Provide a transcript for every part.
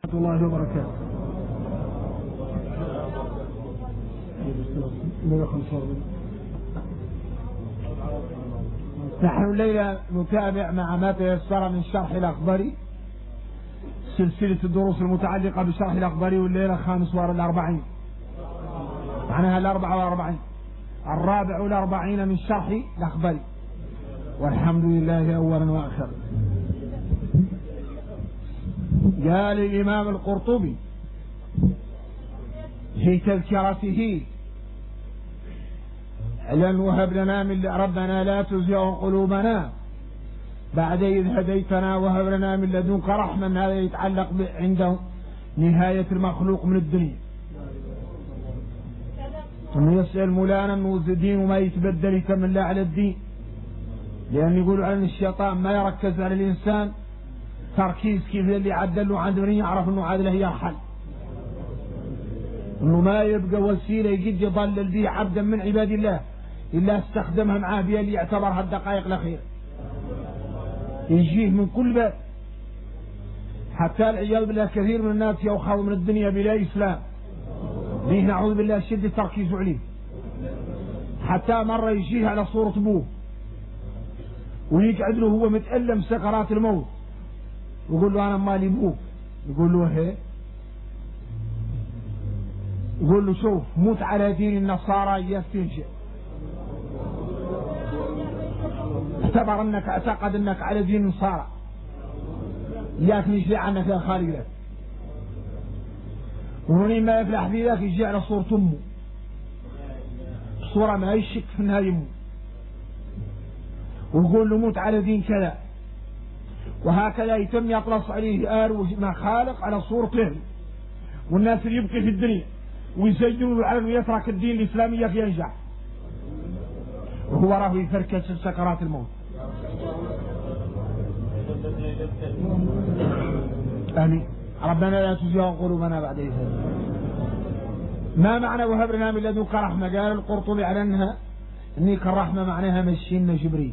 الله وبركاته. نحن الليلة نتابع مع ما تيسر من شرح الأخضري سلسلة الدروس المتعلقة بشرح الأخضري، والليلة 45 معناها 44 44 من شرح الأخضري، والحمد لله أولا وآخرا. قال الإمام القرطبي في تذكرته: اعلن وهب لنا من ربنا لا تزغ قلوبنا بعد إذ هديتنا وهب لنا من لدنك رحمة. هذا يتعلق عنده نهاية المخلوق من الدنيا، انه يسأل مولانا انه الدين وما يتبدل يتملى على الدين، لأن يقول عن الشيطان ما يركز على الإنسان تركيز كيف اللي عدله عند من يعرف انه عادله هي الحل، انه ما يبقى وسيله يجد يضلل به عبدا من عباد الله الا استخدمها معاه بها اللي يعتبرها الدقائق الاخيره، يجيه من كل باب. حتى العياذ بالله كثير من الناس يؤخذ من الدنيا بلا اسلام، ليه نعوذ بالله شد تركيزه عليه. حتى مره يجيه على صوره ابوه ويقعد له هو متألم سكرات الموت، يقول له أنا مالي ابوك، يقول له هي، يقول له شوف موت على دين النصارى إياك تنشئ، اعتبر أنك اعتقد أنك على دين النصارى إياك نشفع عنك يا خالق لك. ومن ما يفلح في ذاك يجي على صورة أمه، صورة ما يشك في أنها يمه، ويقول له موت على دين كذا. وهكذا يتم يطلص عليه آل ما خالق على صورته، والناس اللي يبقي في الدنيا ويزينوا على انه يترك الدين الاسلامي ينجح، وهو راه يفركش سكرات الموت. امين. ربنا لا تزغ قلوبنا بعد إذ هديتنا. ما معنى وهب لنا من لدنك رحمة؟ قال القرطبي على انها انك الرحمة معناها مشينا جبريل،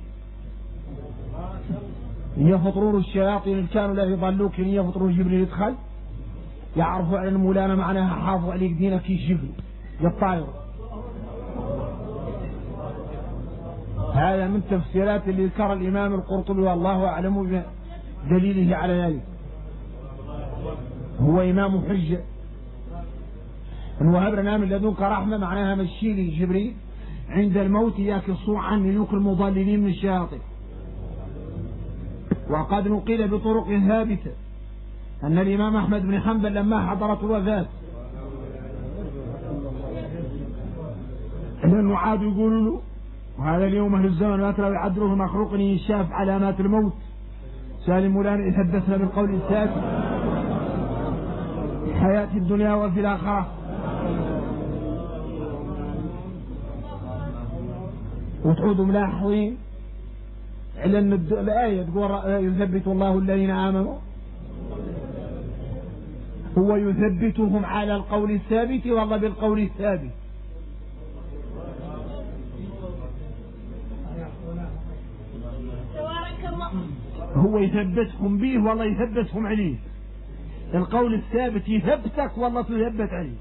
يفطرون الشياطين إن كانوا لا يضلوك، إن يفطرون جبريل يدخل يعرفوا على المولانا معناها حافظ عليك دينك جبريل يطاير. هذا من تفسيرات اللي ذكر الإمام القرطبي، والله أعلم بدليله على ذلك. هو إمام حجة. إن وهب لنا من لدنك رحمة معناها مشي لي جبريل عند الموت ياك الصوع عن ملوك المضللين من الشياطين. وقد نقل بطرق ثابتة أن الإمام أحمد بن حنبل لما حضرت الوفاة لأنه عادوا يقولوا له وهذا اليوم أهل الزمن ما ترى يعدله مخلوق يشاف علامات الموت، سالم مولانا يحدثنا بالقول الثابت في حياة الدنيا وفي الآخرة. وتعودوا ملاحظين على أن الآية تقول يثبت الله الذين آمنوا، هو يثبتهم على القول الثابت والله بالقول الثابت. هو يثبتهم به والله يثبتهم عليه، القول الثابت يثبتك والله تثبت عليه.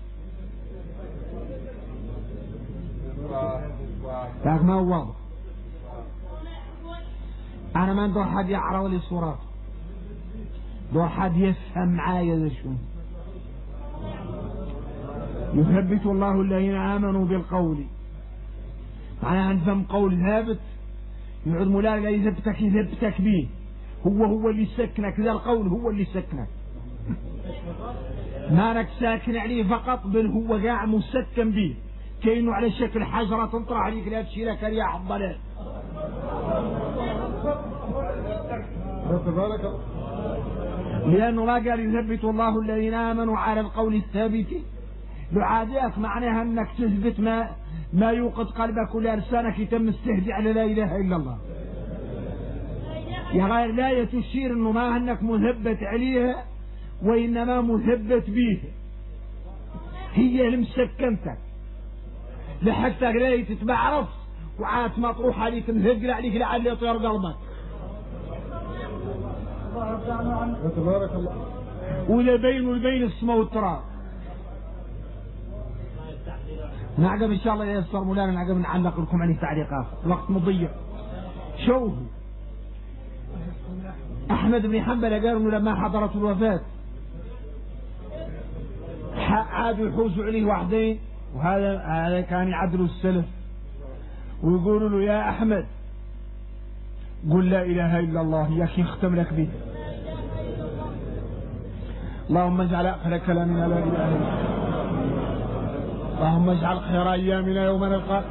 لكن ما هو واضح. أنا ما ندور حد يعرض لي صورات، دور حد يفهم معايا ذا شو. يثبت الله الذين آمنوا بالقول، معناها نفهم قول ثابت يعود مولانا يثبتك به، هو اللي سكنك، ذا القول هو اللي سكنك، ما لك ساكن عليه فقط، بل هو قاع مسكن به كأنه على شكل حجرة تنطرح عليك لا تشيلك رياح الضلال. لأنه ما قال يثبت الله الذين آمنوا على القول الثابت لعاديك، معناها أنك تثبت ما يوقد قلبك ولا لسانك يتم استهدي على لا إله إلا الله. يا غير لا تشير أنه ما أنك مثبت عليها وإنما مثبت به، هي اللي مسكنتك لحتى لا تتبعرف وعاد مطروح عليك مثقل عليك لعل يطير قلبك. تبارك الله. ولا بين السماء والتراب. نعقب ان شاء الله ييسر مولانا، نعقب نعلق لكم عليه تعليقات، الوقت مضيع. شوفوا احمد بن حنبل قال انه لما حضرت الوفاة عادوا يحوزوا عليه واحدين، وهذا كان يعدلوا السلف ويقولوا له يا احمد قل لا اله الا الله، يا اخي اختم لك به. اللهم اجعل اخر كلامنا لا اله الا الله، اللهم اجعل خير ايامنا يوم نلقاك.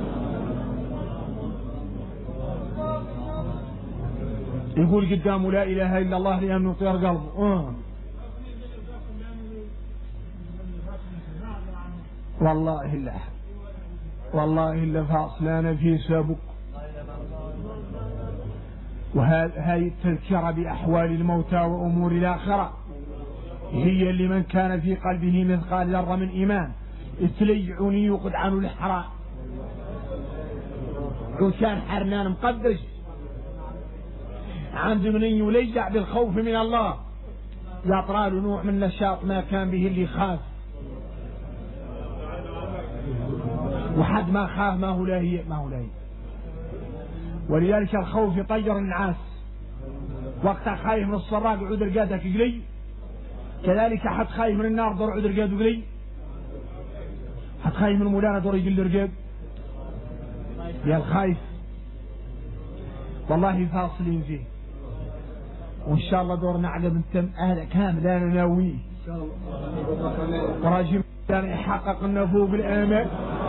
يقول قدامه لا اله الا الله لانه طير قلبه. والله الا فاصلان في سابق. وهذه التذكرة بأحوال الموتى وأمور الآخرة هي اللي من كان في قلبه مثقال ذرة من إيمان تليعني يقد عنه الحرام. وكان حرنان مقدش عنده من يليع بالخوف من الله، يطرى له نوع من نشاط ما كان به اللي خاف، وحد ما خاف ما هو لاهي. ولذلك الخوف يطير النعاس، وقتها خايف من الصراق يعود رقادك يقلي، كذلك حد خايف من النار دور يعود رقاده يقلي، حد خايف من مولانا دور يقل رقاد. يا الخايف والله فاصلين فيه، وان شاء الله دور نعلم انتم اهل كامل انا ناويه وراجم يحقق لنا فوق الامل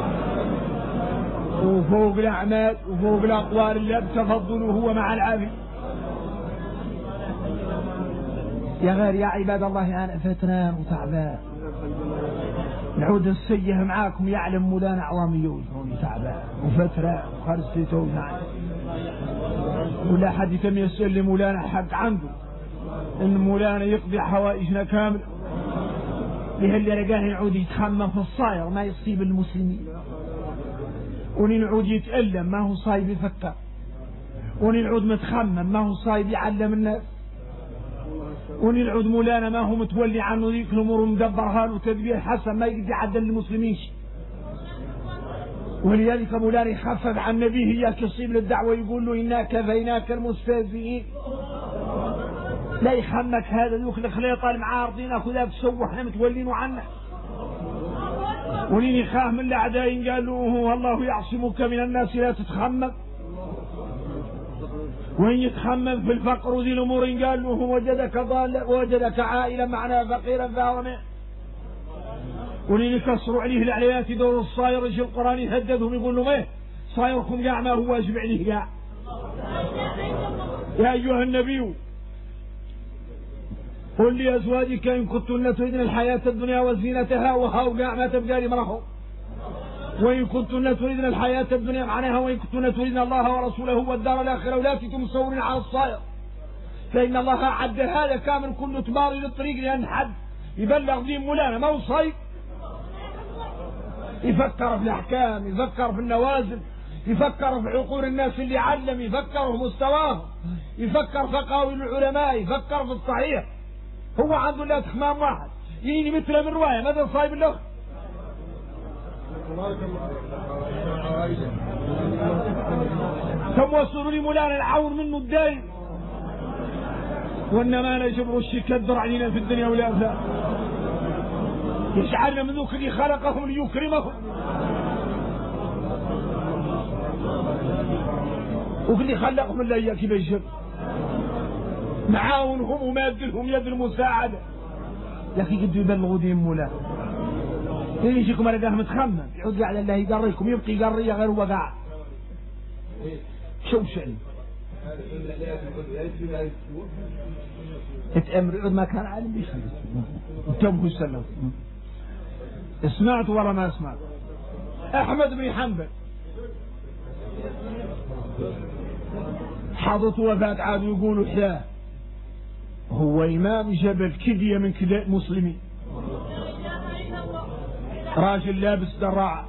وفوق الأعمال وفوق الأقوال اللي بتفضله هو مع العافية. يا غير يا عباد الله أنا فتران وتعبان، نعود نسيه معاكم يعلم مولانا عظامي يوجهوني تعبان وفتران وخرجتي توجعني، ولا حد يتم يسأل لي مولانا حق عنده إن مولانا يقضي حوائجنا كامل. لهاللي رجاه يعود يتخمم في الصاير ما يصيب المسلمين، ونعود يتألم ما هو صايب يفكر، ونعود متخمم ما هو صايب يعلم الناس، ونعود مولانا ما هو متولي عنه ذيك الأمور ومدبرها له تدبير حسن ما يقدر يعدل للمسلمين شيء. ولذلك مولانا يخفف عن نبيه إياك يصيب للدعوة يقول له إنا كفيناك المستهزئين. لا يخمك هذا ذوك الخليطة المعارضين كذا تسوى احنا متولين عنه. ولين يخاف من الأعداء قال له الله يعصمك من الناس لا تتخمم. وين يتخمم في الفقر وذي الأمور قال له وجدك ضالا ووجدك عائلا معنا فقيرا فأغنى. ولين يكسروا عليه العليات دور الصاير يجي القرآن يهددهم يقول لهم ايه صايركم قاع ما هو واجب عليه قاع. يا أيها النبي قل لأزواجك إن كنتن تريدن الحياة الدنيا وزينتها وهاو ما تبقى لي مرحو. وإن كنتن تريدن الحياة الدنيا معناها وإن كنتن تريدن الله ورسوله والدار الآخرة ولا تمسون على الصائر، فإن الله أعد هذا كامل كل تباري للطريق، لأن حد يبلغ دين مولانا ما هو صيد، يفكر في الأحكام، يفكر في النوازل، يفكر في عقول الناس اللي علم، يفكر في مستواهم، يفكر في قاويل العلماء، يفكر في الصحيح. هو عنده لا تخمام واحد يجيني مثله من رواية ماذا صايب له. ثم وصلوا لي مولانا العون منه الدايم، وانما انا جبر الشيك الدر علينا في الدنيا والآخرة، يجعلنا من ذوك اللي خلقهم ليكرمهم، واللي خلقهم لا اياك بيجب معاونهم ومادلهم يد المساعدة. يا اخي قد يبلغوا دين مولانا يجيكم رقاه متخمم يعود على الله يقريكم يبقي يقري غير هو قاعد. شو شأن اتأمر يعود ما كان عالم بيش انتبهوا السلام. سمعت ولا ما سمعت؟ أحمد بن حنبل حضرت وفاة عاد يقولوا حياه هو إمام جبل كدية من كداء المسلمين، راجل لابس دراعة،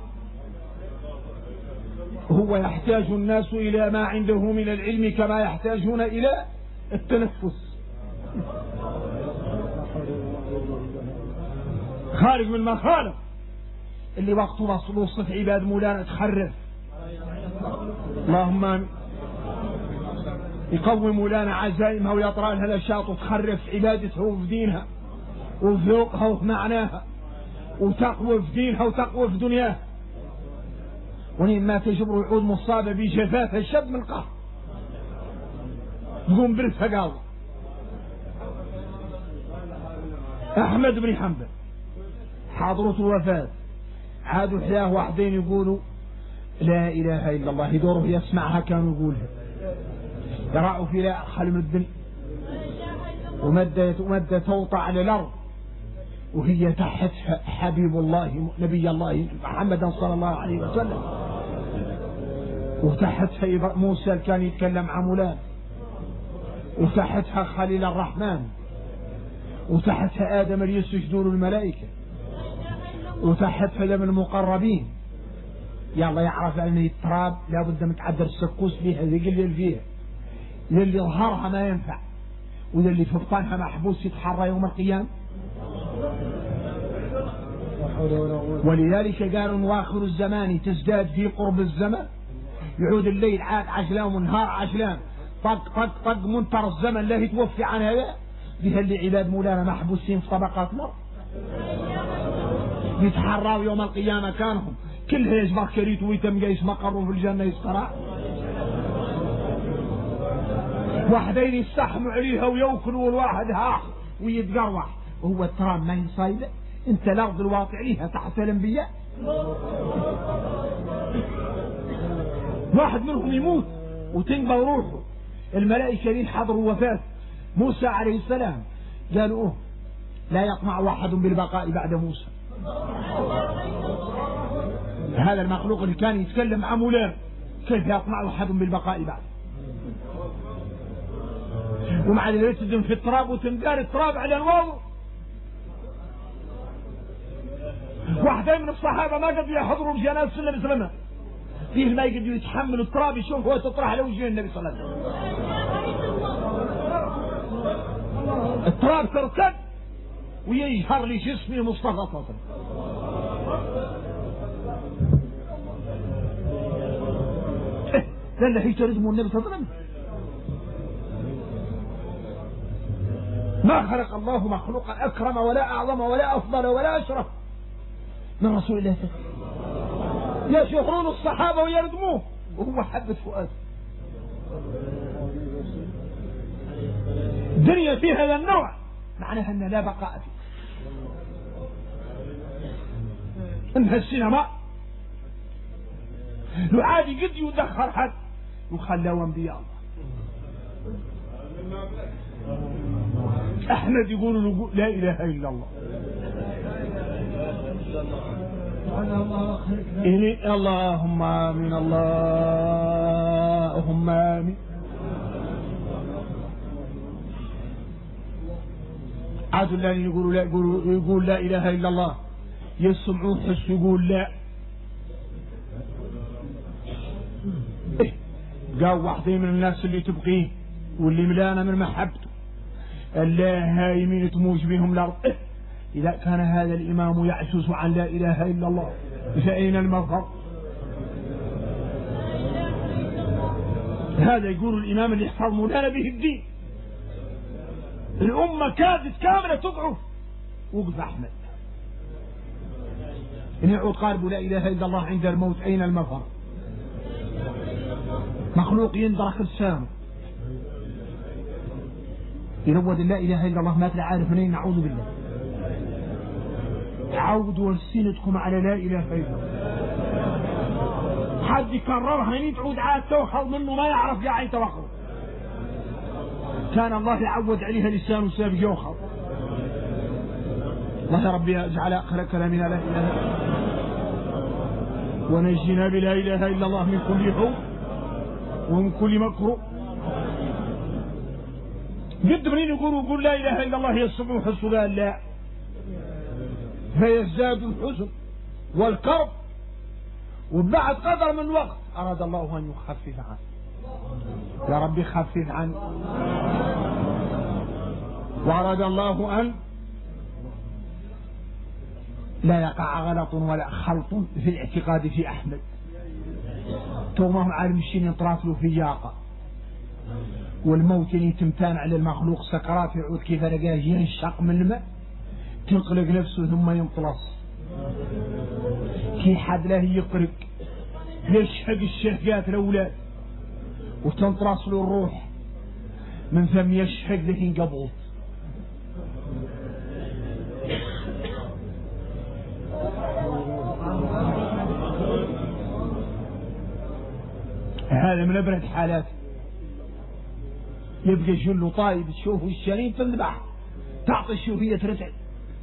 هو يحتاج الناس إلى ما عنده من العلم كما يحتاجون إلى التنفس. خارج من المخالق اللي وقته وصف عباد مولانا تخرف. اللهم آمين. يقوم مولانا عزائمها ويطرأ لها الأشياط وتخرف عبادته وفي دينها وفي ذوقها وفي معناها وتقوى في دينها وتقوى في دنياها. ولما تجبر العود مصابة بجفافها الشد من قهر تقوم برفها قال أحمد بن حنبل حاضرة الوفاة عادوا حياه واحدين يقولوا لا إله إلا الله، يدوروا يسمعها كانوا يقولها، يرعوا في لا خل من الدنيا ومد توطى على الأرض وهي تحت حبيب الله نبي الله محمد صلى الله عليه وسلم، وتحتها موسى كان يتكلم عن مولانا، وتحتها خليل الرحمن، وتحتها آدم اللي يسجدون الملائكة، وتحتها من المقربين. يلا يعرف أن التراب لابد من تعدل السكوس فيها يقلل فيها، للي ظهرها ما ينفع وللي في بطنها محبوس يتحرى يوم القيامة. ولذلك قالوا مواخر الزمان تزداد في قرب الزمن، يعود الليل عاد عجلان والنهار عجلان، طق طق طق منتر الزمن لا يتوفي عن هذا. بها اللي عباد مولانا محبوسين في طبقات الأرض يتحروا يوم القيامة كانهم كلها يجبر كريت ويتم جايس مقروا في الجنة يسقرا، واحدين يستحموا عليها ويوكلوا الواحد ها ويتقروح، وهو التراب ما يصايده. انت الارض الواقع عليها تحت الانبياء، واحد منهم يموت وتنقى روحه، الملائكة اللي حضروا وفاة موسى عليه السلام قالوا لا يطمع واحد بالبقاء بعد موسى. هذا المخلوق اللي كان يتكلم عن مولانا كيف يطمع واحد بالبقاء بعد؟ ومع ذلك تدم في التراب وتنقال التراب على الواو. واحدين من الصحابة ما قدروا يحضروا الجنازة النبي صلى الله عليه وسلم، فيه ما يقدروا يتحملوا التراب يشوف هو تطرح على وجه النبي صلى الله عليه وسلم. التراب ترتد ويجهر لجسمه مصطفى صلى الله عليه وسلم. لأن يتردموا النبي صلى الله عليه وسلم. ما خلق الله مخلوقا أكرم ولا أعظم ولا أفضل ولا أشرف من رسول الله صلى الله عليه وسلم. يشهرون الصحابة ويردموه وهو حبة فؤاد. الدنيا في هذا النوع معناها أن لا بقاء فيه. انها السينما لو عادي قد يدخر حد وخلوا انبياء الله. احمد يقولوا لا اله الا الله. اللهم امين اللهم امين. عادوا الذين يقولوا لا يقول لا اله الا الله يسمعون حس يقول لا. قال واحدين من الناس اللي تبقيه واللي ملانا من محبته الله هايمين تموج بهم الارض. اذا كان هذا الامام يعجز عن لا اله الا الله فاين المفر؟ هذا يقول الامام اللي يحفظ مولانا به الدين. الامه كادت كامله تضعف. وقف احمد إن يعود قارب لا إله إلا الله عند الموت أين المفر؟ مخلوق يندرك لسانه ينود لا إله إلا الله ما تلا عارف منين. نعوذ بالله. عودوا ألسنتكم على لا إله إلا الله. حد يكررها هني تعود عاد توخذ منه ما يعرف يا عين توخذ. كان الله يعود عليها لسانه سابق يوخذ. الله يا ربي اجعل آخر كلامنا لا إله إلا الله ونجينا بلا إله إلا الله من كل حب ومن كل مكروه. قد منين يقول لا إله إلا الله يصبح الصلاة لا فيزداد الحزن والكرب. وبعد قدر من الوقت أراد الله أن يخفف عنه. يا ربي خفف عنه. وأراد الله أن لا يقع غلط ولا خلط في الاعتقاد في أحمد. تومهم عالم الشين ينطرات له في ياقة والموت يتمتان على المخلوق سكرات يعود كيف لقاه ينشق من الماء تنقلق نفسه ثم ينطلص كي حد له يقرق يشحق الشهقات الأولاد وتنطلص له الروح من ثم يشحق ذهين قبض. هذا من أبرد حالات. يبقى جله طايب تشوفه الشريف تذبح تعطي الشوفية ترتعد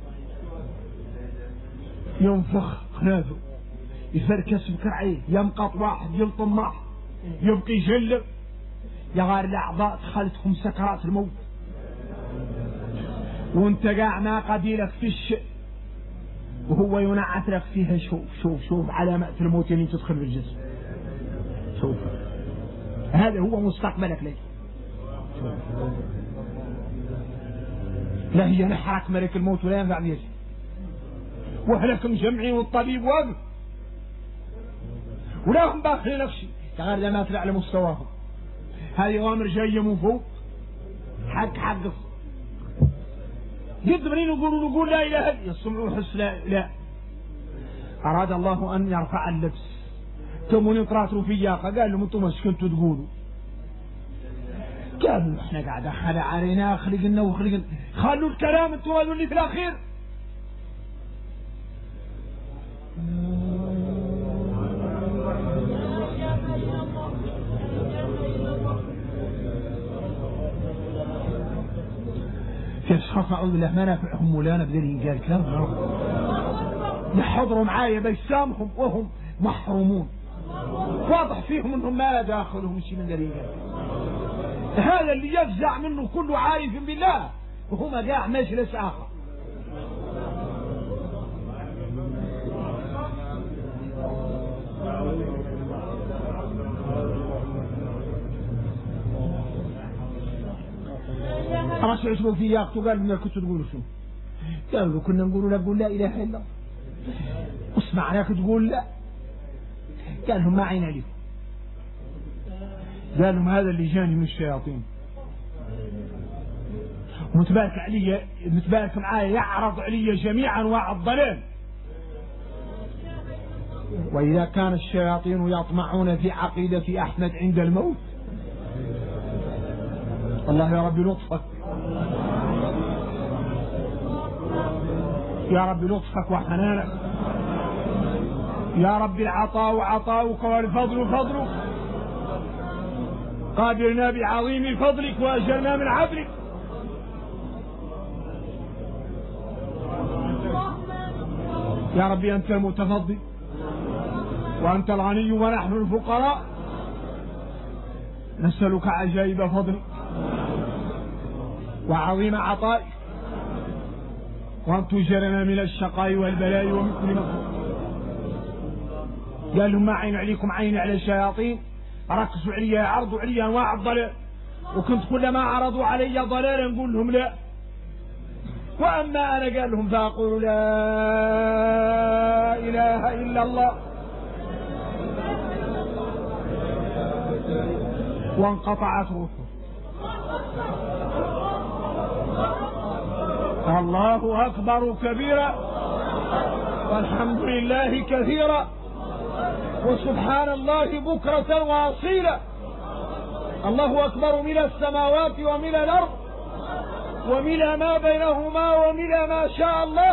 ينفخ خناثه يفركس بكرعيه يمقط واحد يلطم واحد يبقي يجلب يغار الأعضاء دخلتهم سكرات الموت وانت قاع ناقدي لك في الشيء وهو ينعت لك فيها. شوف شوف شوف علامات الموت اللي تدخل في الجسم. شوف هذا هو مستقبلك ليه. لا هي نحرك ملك الموت ولا ينفع بيجي وهلكم جمعي والطبيب واقف ولا هم باخرين نفسي غير لما طلع على مستواهم. هذه أوامر جاية من فوق حق يدبرين يقول لا إله إلا يسمعوا حس لا أراد الله أن يرفع اللبس تموني طراتوا في ياقة قال لهم انتم ايش كنتوا تقولوا؟ قالوا احنا قاعد خلع علينا خلقنا وخلقنا. خلوا الكلام انتم قالوا لي في الأخير. في أشخاص أعوذ بالله ما نافعهم ولا نبذلهم قال كلام يحضروا معايا بيسامهم وهم محرومون واضح فيهم انهم ما داخلهم شيء من ذلك. هذا اللي يفزع منه كل عارف بالله وهم قاع مجلس آخر. رشعوا في ياقته قال لنا كنتوا تقولوا شو؟ قالوا كنا نقول لا إله إلا الله وسمعناك تقول لا. قال لهم ما عين عليكم. قال لهم هذا اللي جاني من الشياطين متبارك علي متبارك معايا يعرض علي جميع أنواع الضلال. وإذا كان الشياطين يطمعون في عقيدة أحمد عند الموت الله يا رب لطفك يا رب لطفك وحنانك يا رب العطاء عطاؤك والفضل فضلك قابلنا بعظيم فضلك وأجرنا من عدلك. يا ربي أنت المتفضل وأنت الغني ونحن الفقراء نسألك عجائب فضلك وعظيم عطائك وأن تجرنا من الشقاء والبلاء ومن كل مكروه. قال لهم ما عين عليكم عين على الشياطين ركزوا علي عرضوا علي أنواع الضلال وكنت كلما عرضوا علي ضلالا نقول لهم لا وأما أنا قال لهم فأقول لا إله إلا الله وانقطعت روحه. الله أكبر كبيرا والحمد لله كثيرا وسبحان الله بكرة وأصيلا. الله أكبر من السماوات ومن الأرض ومن ما بينهما ومن ما شاء الله.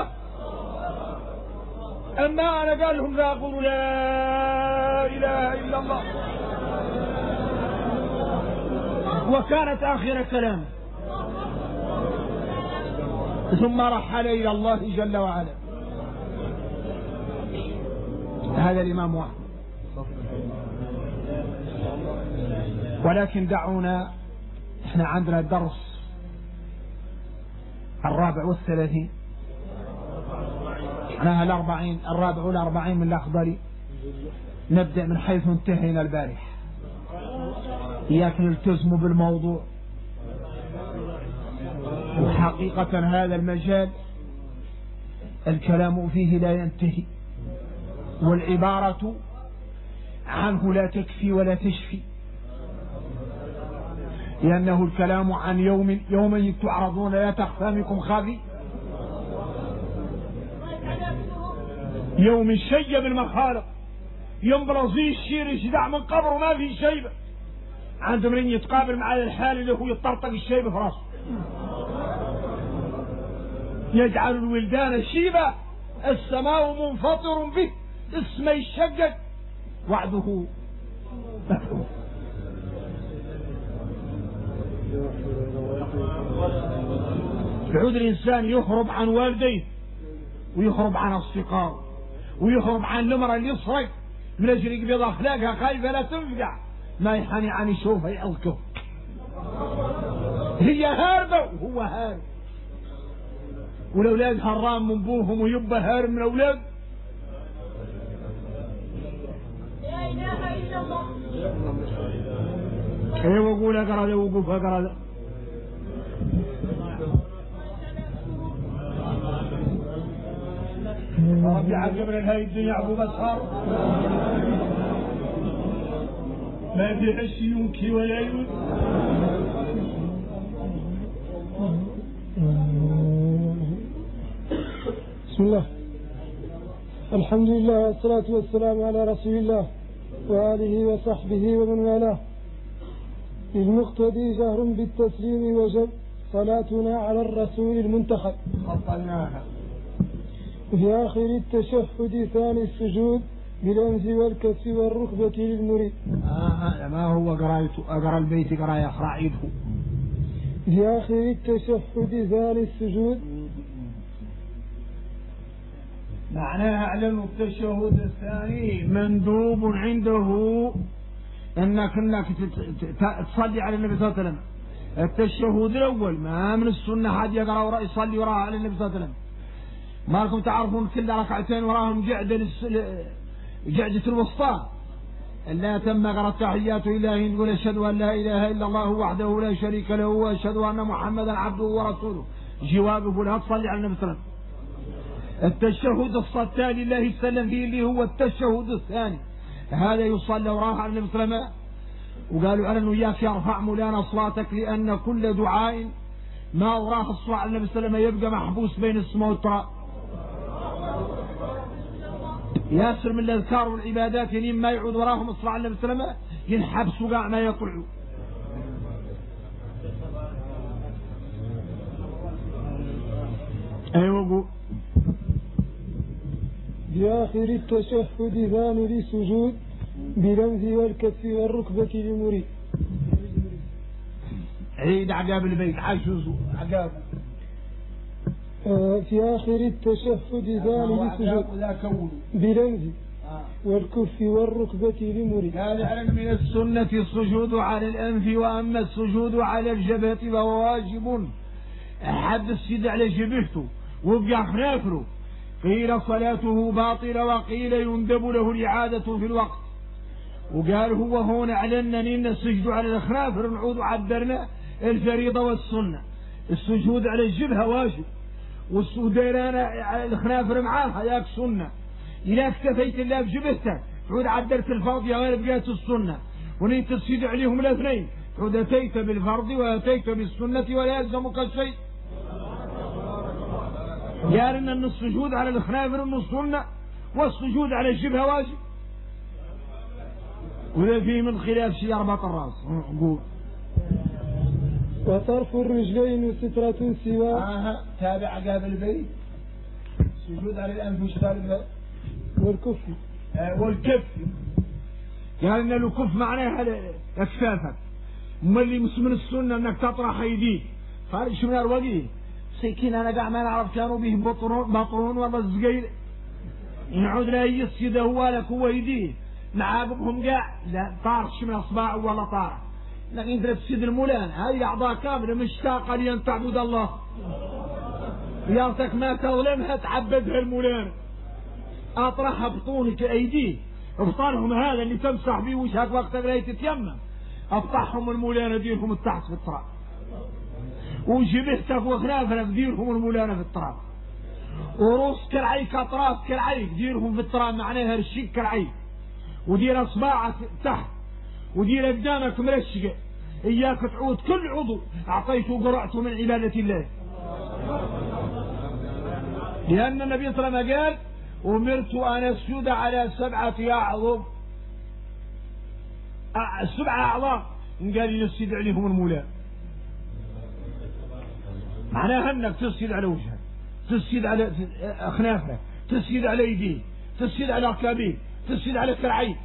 أما أنا قال لهم لا أقول لا إله إلا الله وكانت آخر كلامه ثم رحل إلى الله جل وعلا. هذا الإمام واحد. ولكن دعونا احنا عندنا الدرس 34 معناها 44 من الأخضر. نبدأ من حيث انتهينا البارح. إياك نلتزموا بالموضوع وحقيقة هذا المجال الكلام فيه لا ينتهي، والعبارة عنه لا تكفي ولا تشفي، لأنه الكلام عن يوم تعرضون لا تخفى منكم خافي، يوم شيب المخالق، يوم برازيل الشير يشدع من قبره ما في شيبة، عنده من يتقابل مع الحال اللي هو يطرطق الشيبة في راسه، يجعل الولدان شيبة، السماء منفطر به، اسم يشقق، وعده مفعول. يعود الإنسان يهرب عن والديه، ويهرب عن أصدقائه، ويهرب عن المرأة اللي يسرق من أجل يقبض أخلاقها، خايفة لا تنفقع، ما يحني عن يشوفها يعلقه، هي هاربة وهو هارب، والأولاد هرام من بوهم ويبقى هارب من أولاد. لا إله إلا الله. ايوه وقول اقرا له وقف اقرا له. ربي عقبنا لهاي الدنيا عقوبة صار ما في حش ينكي ولا يود. بسم الله، الحمد لله والصلاة والسلام على رسول الله وآله وصحبه ومن والاه. للمقتدي جهر بالتسليم وجب صلاتنا على الرسول المنتخب. في آخر التشهد ثاني السجود بالأنف والكف والركبة للمريد. ما هو قرايته أقرأ البيت قراية أخرعيده. في آخر التشهد ثاني السجود معناها علم التشهد الثاني مندوب عنده انك تصلي على النبي صلى الله عليه وسلم. التشهد الاول ما من السنه حد يقرا يصلي وراء على النبي صلى الله عليه وسلم. ما لكم تعرفون كل ركعتين وراهم قعدة الوسطى لا تم قرأ التحيات لله نقول اشهد ان لا اله الا الله وحده لا شريك له واشهد ان محمدا عبده ورسوله. جوابه لا تصلي على النبي صلى الله عليه وسلم. التشهد الثاني الله يسلم فيه اللي هو التشهد الثاني، هذا يصلى وراء على النبي صلى الله عليه وسلم. وقالوا على انه اياك يرفع مولانا صلاتك لان كل دعاء ما وراه الصلاة على النبي صلى الله عليه وسلم يبقى محبوس بين السماء والتراب. ياسر من الاذكار والعبادات يعني ما يعود وراهم الصلاة على النبي صلى الله عليه وسلم ينحبسوا قاع ما يطلعوا. ايوه قول. بآخر التشهد ثاني للسجود بالأنف والكف والركبة للمريد. عيد عقاب البيت عاشوزوا عقاب. في آخر التشهد ثاني للسجود بالأنف والكف والركبة للمريد. قال علم من السنة السجود على الأنف، وأما السجود على الجبهة فهو واجب. حد السجود على جبهته وبقى خنافره قيل صلاته باطلة وقيل يندب له الإعادة في الوقت. وقال هو هون أعلنا أن السجود على الخنافر نعود عبرنا الفريضة والسنة. السجود على الجبهة واجب، والسوديران على الخنافر معاها ياك سنة. إذا اكتفيت الله بجبهتك تعود عدلت الفرض يا غير بقيت السنة، ونيت تسجد عليهم الاثنين تعود أتيت بالفرض وأتيت بالسنة ولا يلزمك شيء. قال ان السجود على الخنافر انه سنه والسجود على الجبهه واجب، ولا فيه من خلاف شيء اربط الراس. قول. وطرف الرجلين سترة سوى. تابع عقاب البيت. السجود على الانف وش قال؟ والكف. والكف. قال ان الكف معناها اكفافك. ما اللي من السنه انك تطرح ايديك خارج من الوجه. سكين انا قاع ما نعرف كانوا به بطرون ولا الزقيل نعود لا يسجد هو لك هو يديه نعاقبهم قاع لا طارش من اصبعه ولا طار. لكن انت تسجد المولان هذه اعضاء كامله مشتاقه لان تعبد الله. رياضتك ما تظلمها تعبدها المولان. اطرحها بطونك ايديه ابطالهم هذا اللي تمسح به وجهك وقتك لا تتيمم افتحهم المولان ديرهم التحت في التراب، وجبهتك وخلافنا بديرهم المولانة في التراب، ورؤوس كالعيك أطراف كالعيك ديرهم في التراب معناها رشيك كالعيك ودير أصبعك تحت ودير قدامك مرشقة إياك تعود كل عضو أعطيته وقرعته من عبادة الله لأن النبي صلى الله عليه وسلم قال أمرت أن أسجد على 7 أعظم 7 أعظام قال يسجد عليهم المولى معناها أنك تسجد على وجهك تسجد على أخنافك تسجد على يديه تسجد على ركابيه تسجد على كرعيه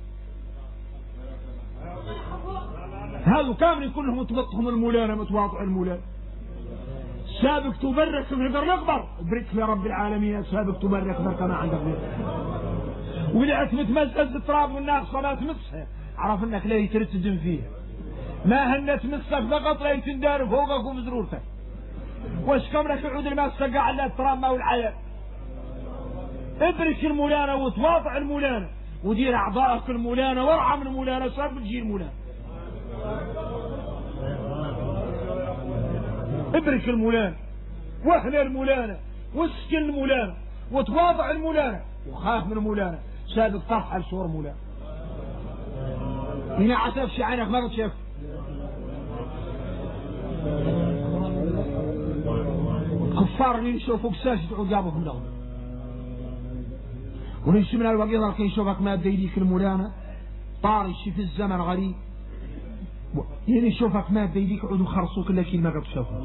هذا كامل كلهم متبطهم المولانا متواضع المولانا سابق تبرك في الهدر الأكبر برك يا رب العالمين سابق تبرك بركة ما عندك وإذا متمزز التراب والناقصة لا تمسها عرف انك لا ترتدم فيها ما هن تمسك فقط لا تندار فوقك وفي زرورتك واش كمرك يعود الماء سقع على التراب ما والعيال ابرك المولانا وتواضع المولانا ودير اعضائك المولانا وارحم المولانا سابق تجي المولانا ابرك المولانا واهل المولانا واسكن المولانا وتواضع المولانا وخاف من المولانا سابق ترحل صور مولانا هنا عتف شي عينك ما بتشوف كفار اللي يشوفوك ساجد عقابهم لهم ونمشي من الوقت كي يشوفك ما يديك المولانا طاري شي في الزمن غريب يعني يشوفك ما يديك عودوا خرصوك الا كي ما بتشوفه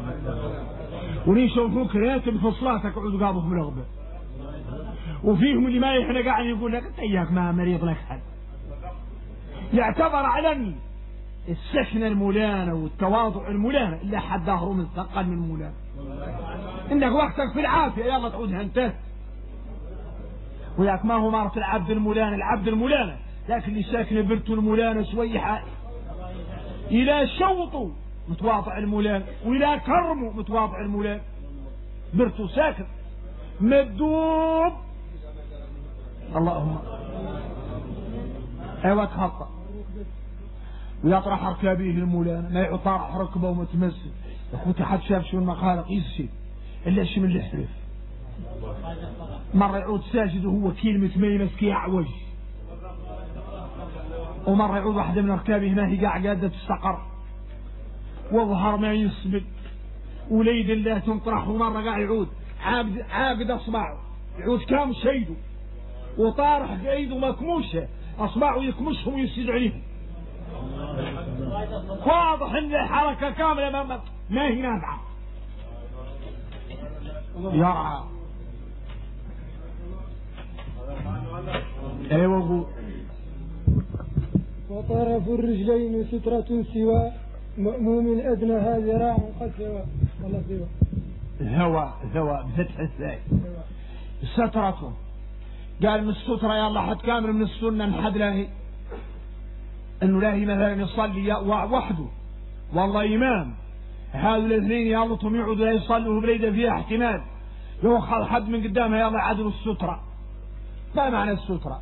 ونشوفوك راتب في صلاتك عودوا قابهم لغبه وفيهم اللي ما يحنا قاعد يقول لك انت اياك ما مريض لك حد يعتبر علني السكن المولانا والتواضع المولانا إلا حد ظهره من ثقل من المولانا إنك وقتك في العافية يلا تعودها انت وياك ما هو مارة العبد المولانا لكن اللي ساكن برتو المولانا شوي حال إلى شوطه متواضع المولانا وإلى كرمه متواضع المولانا برتو ساكن مدوب اللهم ايوه تخطى ويطرح ركابيه المولانا ما يطرح ركبه ومتمسك اخوتي حد شاف شو المخالق يسي الا شي من الحرف مره يعود ساجد وهو كلمه ميمس كي اعوج ومره يعود واحده من ركابه ما هي قاعده تستقر وظهر ما يسبل وليد الله تنطرح ومره قاعد يعود عاقد اصبعه يعود كام شيده وطارح بايده مكموشه اصبعه يكمشهم ويسجد عليهم واضح ان الحركه كامله ما هي نافعه يرعى ايوه وطرف الرجلين سترة سوى مأموم أدناها ذراع قد سوى والله سوى ذوى بفتح الثاء سترة قال من السترة يا الله حد كامل من السنة نحد لاهي انه لاهي مثلا يصلي وحده والله امام هذول الاثنين يا الله تم يقعدوا لا يصلوا بليده فيها احتمال يوخذ حد من قدامها يا الله عدل السترة ما معنى السترة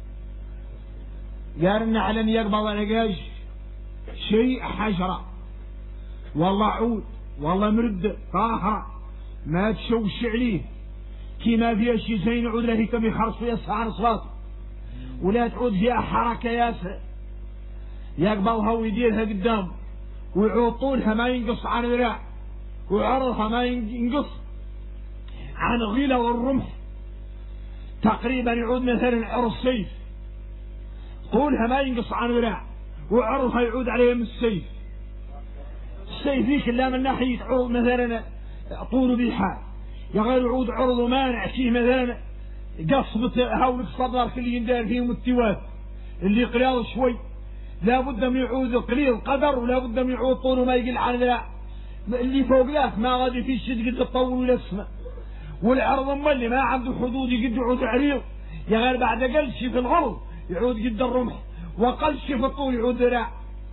قال ان على ان يقبض لقاش شيء حجرة والله عود والله مرد طاهرة ما تشوش عليه كيما فيها شي زين عود له كم يخرص ويسعى عن صلاته ولا تعود فيها حركة ياسر يقبضها ويديرها قدام ويعود طولها ما ينقص عن ذراع وعرضها ما ينقص عن غيلة والرمح تقريبا يعود مثلا عرض السيف طولها ما ينقص عن ذراع وعرضها يعود عليها من السيف ذيك لا من ناحية عرض مثلا طوله بيحال يغير يعود عرضه مانع فيه مثلا قصبة هاولك صدر اللي يندار فيهم التواد اللي قليل شوي لا بد من يعود قليل قدر ولا بد من يعود طوله ما يقل عن ذراع اللي فوق ذاك ما غادي في شيء قد تطول ولا اسمه والعرض اللي ما عنده حدود قد يعود عريض يغير بعد قل شي في العرض يعود قد الرمح وقل شي في الطول يعود ذراع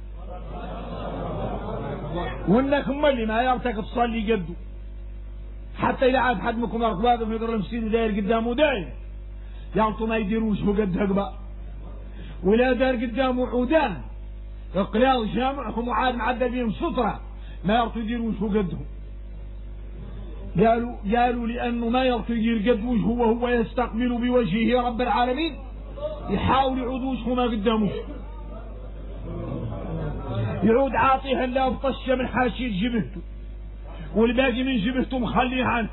وانك اللي ما يرتك تصلي قده حتى إذا عاد حد منكم أركباده في يقدر يمسير داير قدامه داير يعطوا ما يديروش هو قد هقبا ولا داير قدامه عودان اقلال جامعهم وعاد معدل بهم سترة ما يعطوا يديروش هو قدهم قالوا لأنه ما يرضى يرقد وجهه وهو يستقبل بوجهه رب العالمين، يحاول يعود وجهه ما قدامه، يعود عاطيها لا بطشة من حاشية جبهته والباقي من جبهته مخليه عنه،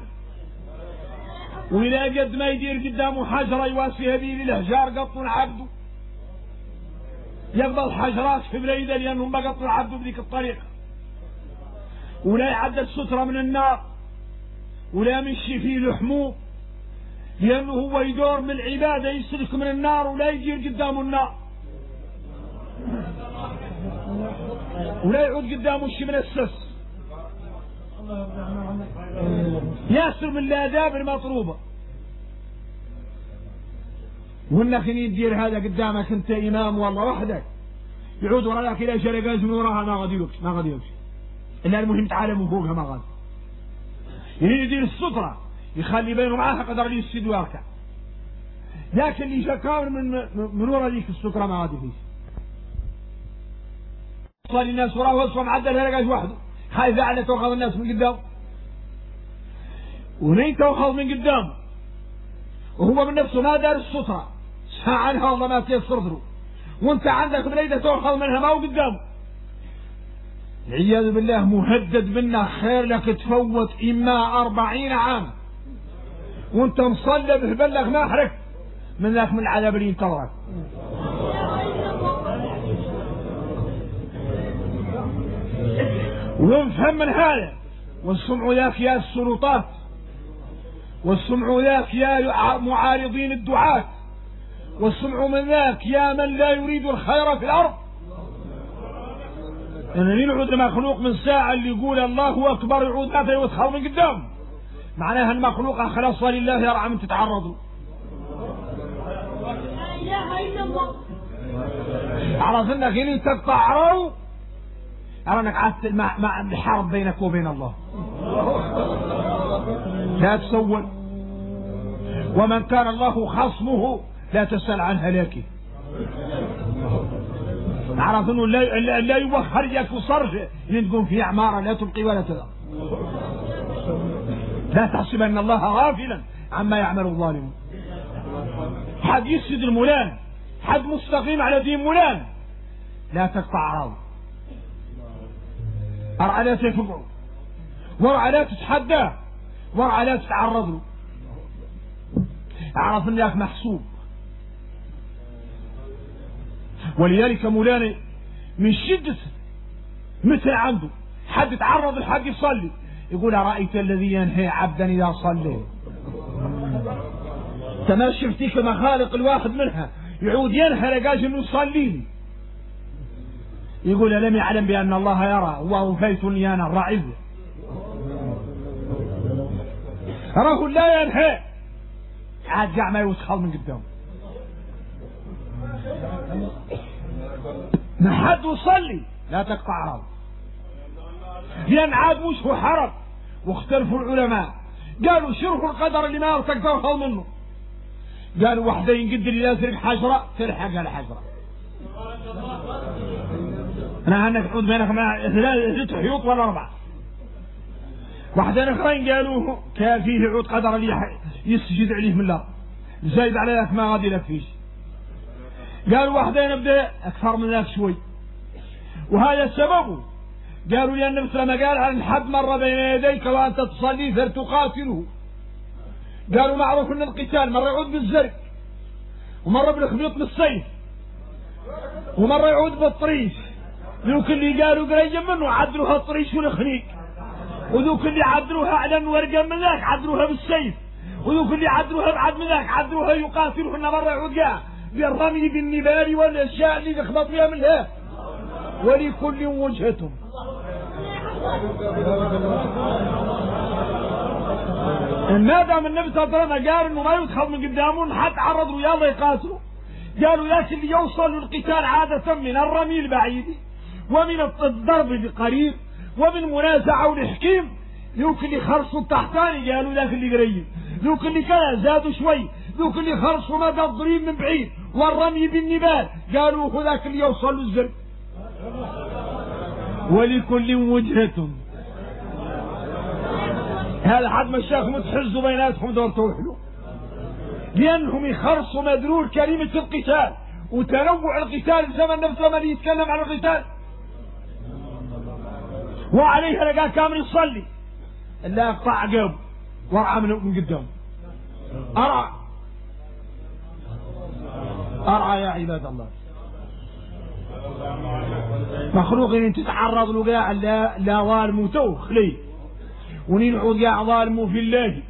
وإلى قد ما يدير قدامه حجرة يواسي هذه الأحجار قطوا عبده، يقبل حجرات في بليده لأنهم بقطوا عبده بذيك الطريقة، ولا يعدل سترة من النار ولا يمشي فيه لحمه، لأنه هو يدور من العبادة يسلك من النار ولا يجير قدامه النار، ولا يعود قدامه شيء من السس، ياسر من الآداب المطلوبة. وانك يدير هذا قدامك انت امام والله وحدك، يعود وراك الى شرقاز من وراها ما غادي يمشي الا المهم تعالى من فوقها ما غادي، يدير السترة يخلي بينه معاها قدر اللي يسجد ويركع، لكن اللي جا كامل من ورا ذيك السترة ما غادي فيه. صلي الناس وراه وصفه معدل شرقاز وحده، خايف على تأخذ الناس من قدام، ونين تأخذ من قدام وهو من نفسه ما دار السترة ساعة عنها والله ما تيسر له، وانت عندك بليدة تأخذ منها ما هو قدامه، العياذ بالله مهدد منا خير لك تفوت إما 40 عام وانت مصلب ببلغ ما حرك من ذاك من العذاب اللي ينتظرك. ونفهم من هذا، والسمع ذاك يا السلطات، والسمع ذاك يا معارضين الدعاة، والسمع من ذاك يا من لا يريد الخير في الأرض. يعني نعود المخلوق من ساعة اللي يقول الله أكبر يعود لا يتخل من قدام، معناها المخلوق خلاص لله يرعى من تتعرضوا. لا إله إلا الله. عرف انك اللي تقطعوا أرانك عدت مع الحرب بينك وبين الله، لا تسول، ومن كان الله خصمه لا تسأل عن هلاكه. عرف انه لا يوخر ياك وصرف اللي تقوم في عمارة لا تبقي ولا تذر. لا تحسب ان الله غافلا عما يعمل الظالمون. حد يسجد المولان، حد مستقيم على دين مولان، لا تقطع عراضه، ارعى لا تفقعه، وارعى لا تتحداه، وارعى لا تتعرض له. اعرف انك محسوب. ولذلك مولانا من شدة مثل عنده حد يتعرض الحق يصلي يقول أرأيت الذي ينهي عبدا إذا صلي. تما شفتيك مخالق الواحد منها يعود ينهى لقاش انه يصلي، يقول لم يعلم بأن الله يرى وأوفيت نيانا الرعيب. راه لا ينهى عاد قاع ما يوسخل من قدامه، ما حد يصلي لا تقطع عرض، لأن عاد وش هو حرب. واختلفوا العلماء قالوا شرف القدر اللي ما تقدر تخل منه، قالوا وحدين قد اللي يسرق حجرة تلحق على حجرة. أنا عنك تعود بينك مع 3 حيوط ولا 4. وحدين اخرين قالوا كافيه عود قدر اللي يسجد عليه من الله زايد على ذاك ما غادي لك فيش. قالوا وحدين ابدا اكثر من ذاك شوي، وهذا سببه قالوا لأن مثل ما قال عن الحد مر بين يديك وأنت تصلي فلتقاتله. قالوا معروف أن القتال مرة يعود بالزرق، ومرة بالخبيط بالسيف، ومرة يعود بالطريش. ذوك اللي قالوا قريب منه عدلوها الطريش والخنيق، وذوك اللي عدلوها على ورقة من ذاك عدلوها بالسيف، وذوك اللي عدلوها بعد من ذاك عدلوها يقاتلهن مرة يعود قاع بالرمي بالنبال والأشياء اللي يخبط فيها من الهاب. ولكل وجهة. ما دام النبي صلى الله عليه وسلم قال انه ما يدخل من قدامهم حتى عرضوا يلا يقاتلوا، قالوا لكن اللي يوصل للقتال عادة من الرمي البعيد ومن الضرب القريب ومن المنازعة والحكيم. ذوك اللي خرصوا التحتاني قالوا ذاك اللي قريب، ذوك اللي كان زادوا شوي، ذوك اللي خرصوا مدى الضريب من بعيد والرمي بالنبال قالوا هو ذاك اللي يوصل للزرق. ولكل وجهة. هذا حد مشاكم تحزوا بيناتهم دور توحلوا، لأنهم يخرصوا مدلول كلمة القتال وتنوع القتال في زمن نفسه ما يتكلم عن القتال. وعليها لقاه كامل يصلي إلا يقطع عقب ورعى من قدام. أرعى يا عباد الله. مخلوق إن تتعرض له قاع لا ظالم وتوخ لي وننعود قاع ظالم في الله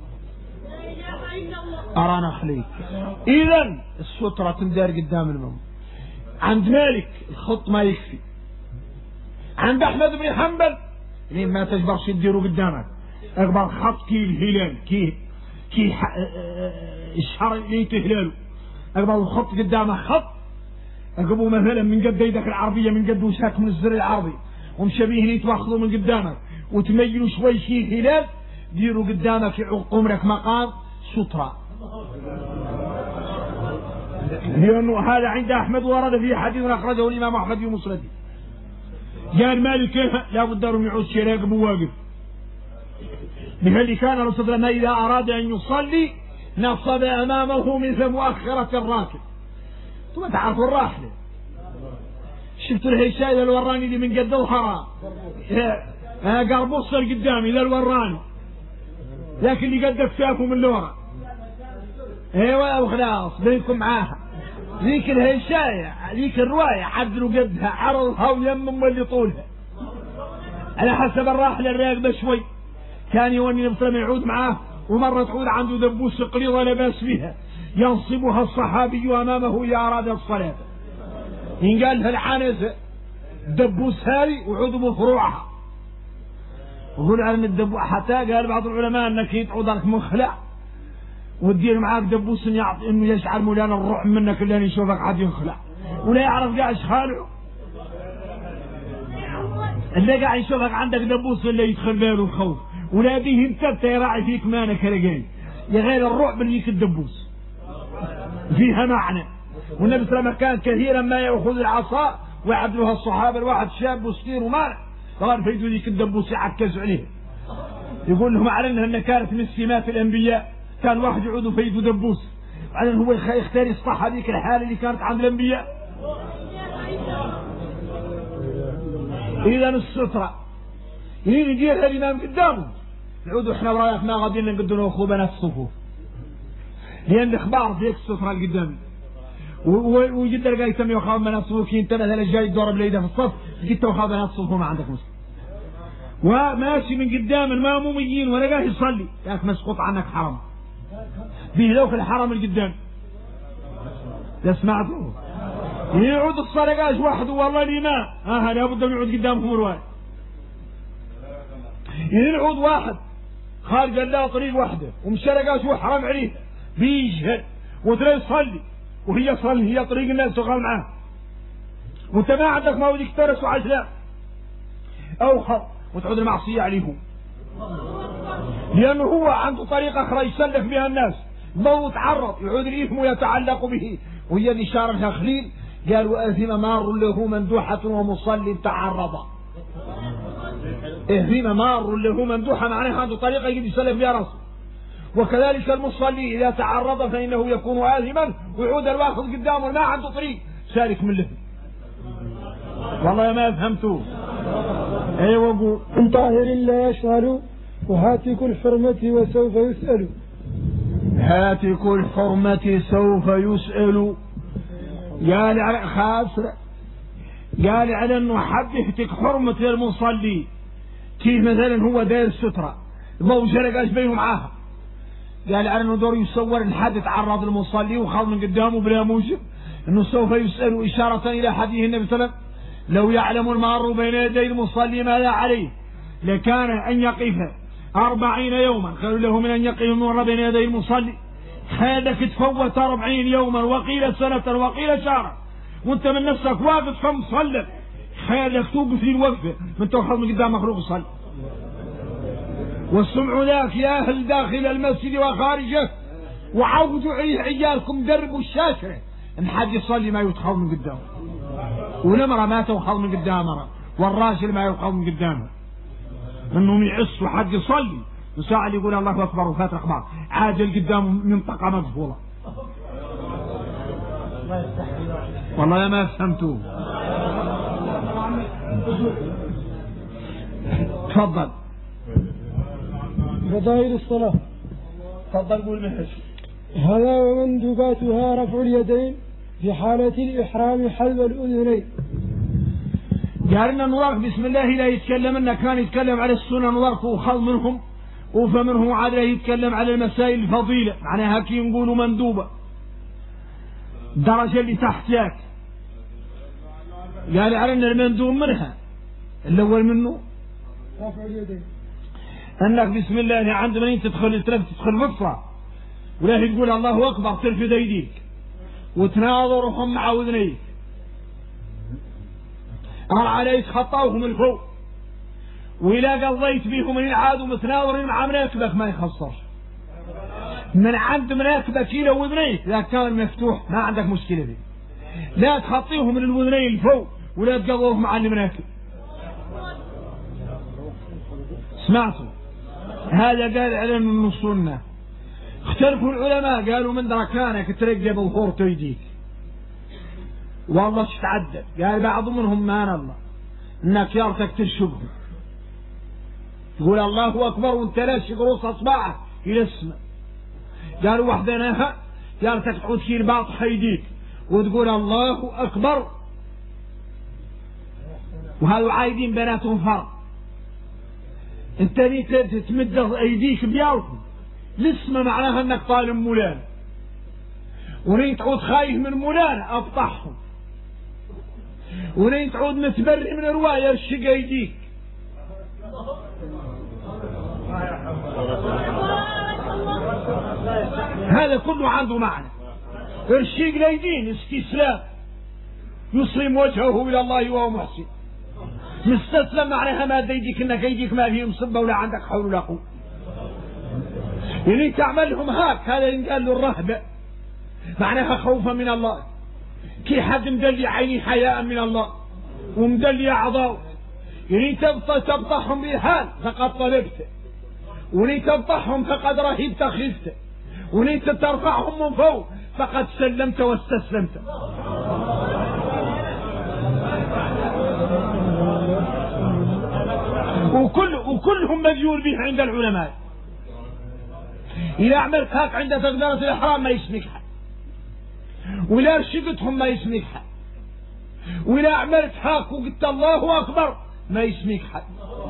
أرانا خليك. إذن السترة تندار قدام المم. عند مالك الخط ما يكفي، عند أحمد بن حنبل لين ما تجبرش تديره قدامك أكبر خط كي الهلال كي الشهر اللي تهلاله أكبر الخط قدامه خط أقبوا مثلا من قد يدك العربية من قد وشاك من الزر العربي ومشابيه اللي تواخذوا من قدامك وتميلوا شوي شي هلال ديروا قدامك يعوق عمرك مقام سترة. لأنه هذا عند أحمد ورد في حديث أخرجه الإمام أحمد في مسنده. قال مالك لا بد لهم يعود شيء يقبوا واقف، بهذه كان الرسول صلى الله عليه وسلم إذا أراد أن يصلي نصب أمامه مثل مؤخرة الراكب. ثم تعرفوا الراحلة شفتوا الهيشاء إذا الوراني اللي من قد الحرام قال بص قدامي إذا الوراني لكن اللي قد اكتافه من لورا ايوه وخلاص بينكم معاها ذيك الهيشاية ذيك الرواية عدلوا قدها عرضها ويمم اللي طولها على حسب الراحلة الراكبة شوي. كان يوني نبصر يعود معاه ومرة تعود عنده دبوس قريضة لا بأس بها ينصبها الصحابي أمامه إذا أراد الصلاة. إن قال لها العنزة دبوس هذه وعود بفروعها وقول على الدبوس حتى قال بعض العلماء أنك يتعودك مخلع وتدير معاك دبوس إنه يشعر مولانا الروح منك اللي يشوفك عاد ينخلع ولا يعرف قاعد خالعه اللي قاعد يشوفك عندك دبوس اللي يدخل باله الخوف ولا به انت يراعي فيك مانك رجال يغير الرعب اللي يك الدبوس فيها معنى. والنبي صلى الله عليه وسلم كان كثيرا ما يأخذ العصا ويعدلها الصحابة الواحد شاب وصغير ومانع طبعا فيدوا ذيك الدبوس يعكز عليه يقول لهم أعلنها أن كانت من سمات الأنبياء كان واحد يعود فيدوا دبوس بعدين هو يختار يصلح هذيك الحالة اللي كانت عند الأنبياء. إذا السترة يجيها الإمام قدامه نعودوا احنا ورايك ما غادينا نقدروا ناخذ بنات الصفوف لأن الإخبار فيك السترة القدامي وجد لقى يتم يخاف بنات الصفوف انت مثلا جاي تضرب ليده في الصف جيت وخاف بنات الصفوف ما عندك مسلم وماشي من قدام الماموميين ولقاه يصلي ياك مسقط عنك حرم بيهلوك الحرم القدام لا سمعتوا يعود الصدقاش وحده والله الإمام لابد أن يعود قدامكم رواية يعود واحد خارج الله طريق وحده ومشرقاش وحرم عليه بيجهد وترى يصلي وهي يصلي هي طريق الناس تقال معاه وانت ما عندك ما وديك ترس وعشلاء أوخر وتعود المعصية عليهم لأنه هو عنده طريقة أخرى يسلك بها الناس ما تعرض يعود الإثم ويتعلق به وهي الإشارة لها خليل قال وأثم مار له مندوحة ومصلي تعرض. اهزم مار له مندوحة معناها عنده طريقة يجب يسلك بها راسه وكذلك المصلي إذا تعرض فإنه يكون آثما ويعود الواخذ قدامه ما عنده طريق سالك من له. والله ما فهمتوه. ايوه قول من طاهر لا يشعر وهاتك الحرمة وسوف يسأل. هاتك الحرمة سوف يسأل قال على خاص قال على انه حب يهتك حرمة المصلي كيف مثلا هو داير السترة الموجة لقاش بينه معاها قال على انه دور يصور الحد تعرض المصلي وخاض من قدامه بلا موجب انه سوف يسأل اشارة الى حديث النبي صلى الله عليه وسلم لو يعلم المار بين يدي المصلي ماذا عليه لكان ان يقف 40 يوما خير له من ان يقف المر بين يدي المصلي. خيالك تفوت 40 يوما وقيل سنة وقيل شهرا وانت من نفسك واقف فمصلى خيالك توقف لي الوقفة من توخذ من قدام مخلوق صلي. والسمع ذاك يا أهل داخل المسجد وخارجه وعودوا عيالكم دربوا الشاشة ان حد يصلي ما يتخذ من قدامه والمرأة ما تأخذ من قدامها والراجل ما يأخذ من قدامه انهم يعصوا حد يصلي وساعة اللي يقول الله أكبر وفات أخبار عاجل قدام منطقة مقفولة. والله ما فهمتوه. تفضل. فضائل الصلاة. تفضل قول مهج. هذا ومندوباتها رفع اليدين في حالة الإحرام حذو الأذنين. قال إن نظرك بسم الله لا يتكلم، إنه كان يتكلم على السنة نظرك وخذ منهم وفمنهم عاد يتكلم على المسائل الفضيلة، معناها كي نقولوا مندوبة الدرجة اللي تحتاك. قال على أن المندوب منها الأول منه رفع اليدين، أنك بسم الله عند من تدخل مفصة ولا تقول الله أكبر ترفد أيديك وتناظرهم مع أذنيك. عليك خطاوهم من فوق، وإذا قضيت بيهم من العاد ومتناظرين مع مناكبك ما يخسرش. من عند مناكبك إلى وذنيك إذا كان مفتوح ما عندك مشكلة دي، لا تخطيهم من الوذنين الفوق ولا تقضوهم مع المناكب. سمعتوا؟ هذا قال علم من السنة. اختلفوا العلماء قالوا من دركانك ترقى بالظهور تيديك والله تتعدد. قال بعض منهم ما نظر انك يارتك ترشبه تقول الله اكبر وانت لاشق رؤوس اصبعك الى السماء. قالوا وحدنا يارتك تعود في الباطح يديك وتقول الله اكبر، وهذا عايدين بناتهم فرق. انت تمد ايديك بيارهم لسمة معناها انك طالب مولانا، ونين تعود خايف من مولانا افضحهم، ونين تعود متبرئ من رواية ارشق ايديك. هذا كله عنده معنى. ارشق الايدين استسلام، يسلم وجهه الى الله وهو محسن. مستسلم معناها ما ايديك انك ايديك ما فيهم صبة ولا عندك حول ولا قوة. يعني تعملهم هاك، هذا ينقال له الرهبة معناها خوفا من الله. كي حد مدلي عيني حياء من الله ومدلي أعضاء، يعني تبطحهم بالحال فقد طلبته، وني تبطحهم فقد رهبت خفته، وني ترفعهم من فوق فقد سلمت واستسلمت. وكلهم مذيول به عند العلماء. إذا عملت هاك عند تقدرة الإحرام ما يسمك حد، ولا رشقتهم ما يسمك حد، ولا عملت هاك وقلت الله أكبر ما يسمك حد.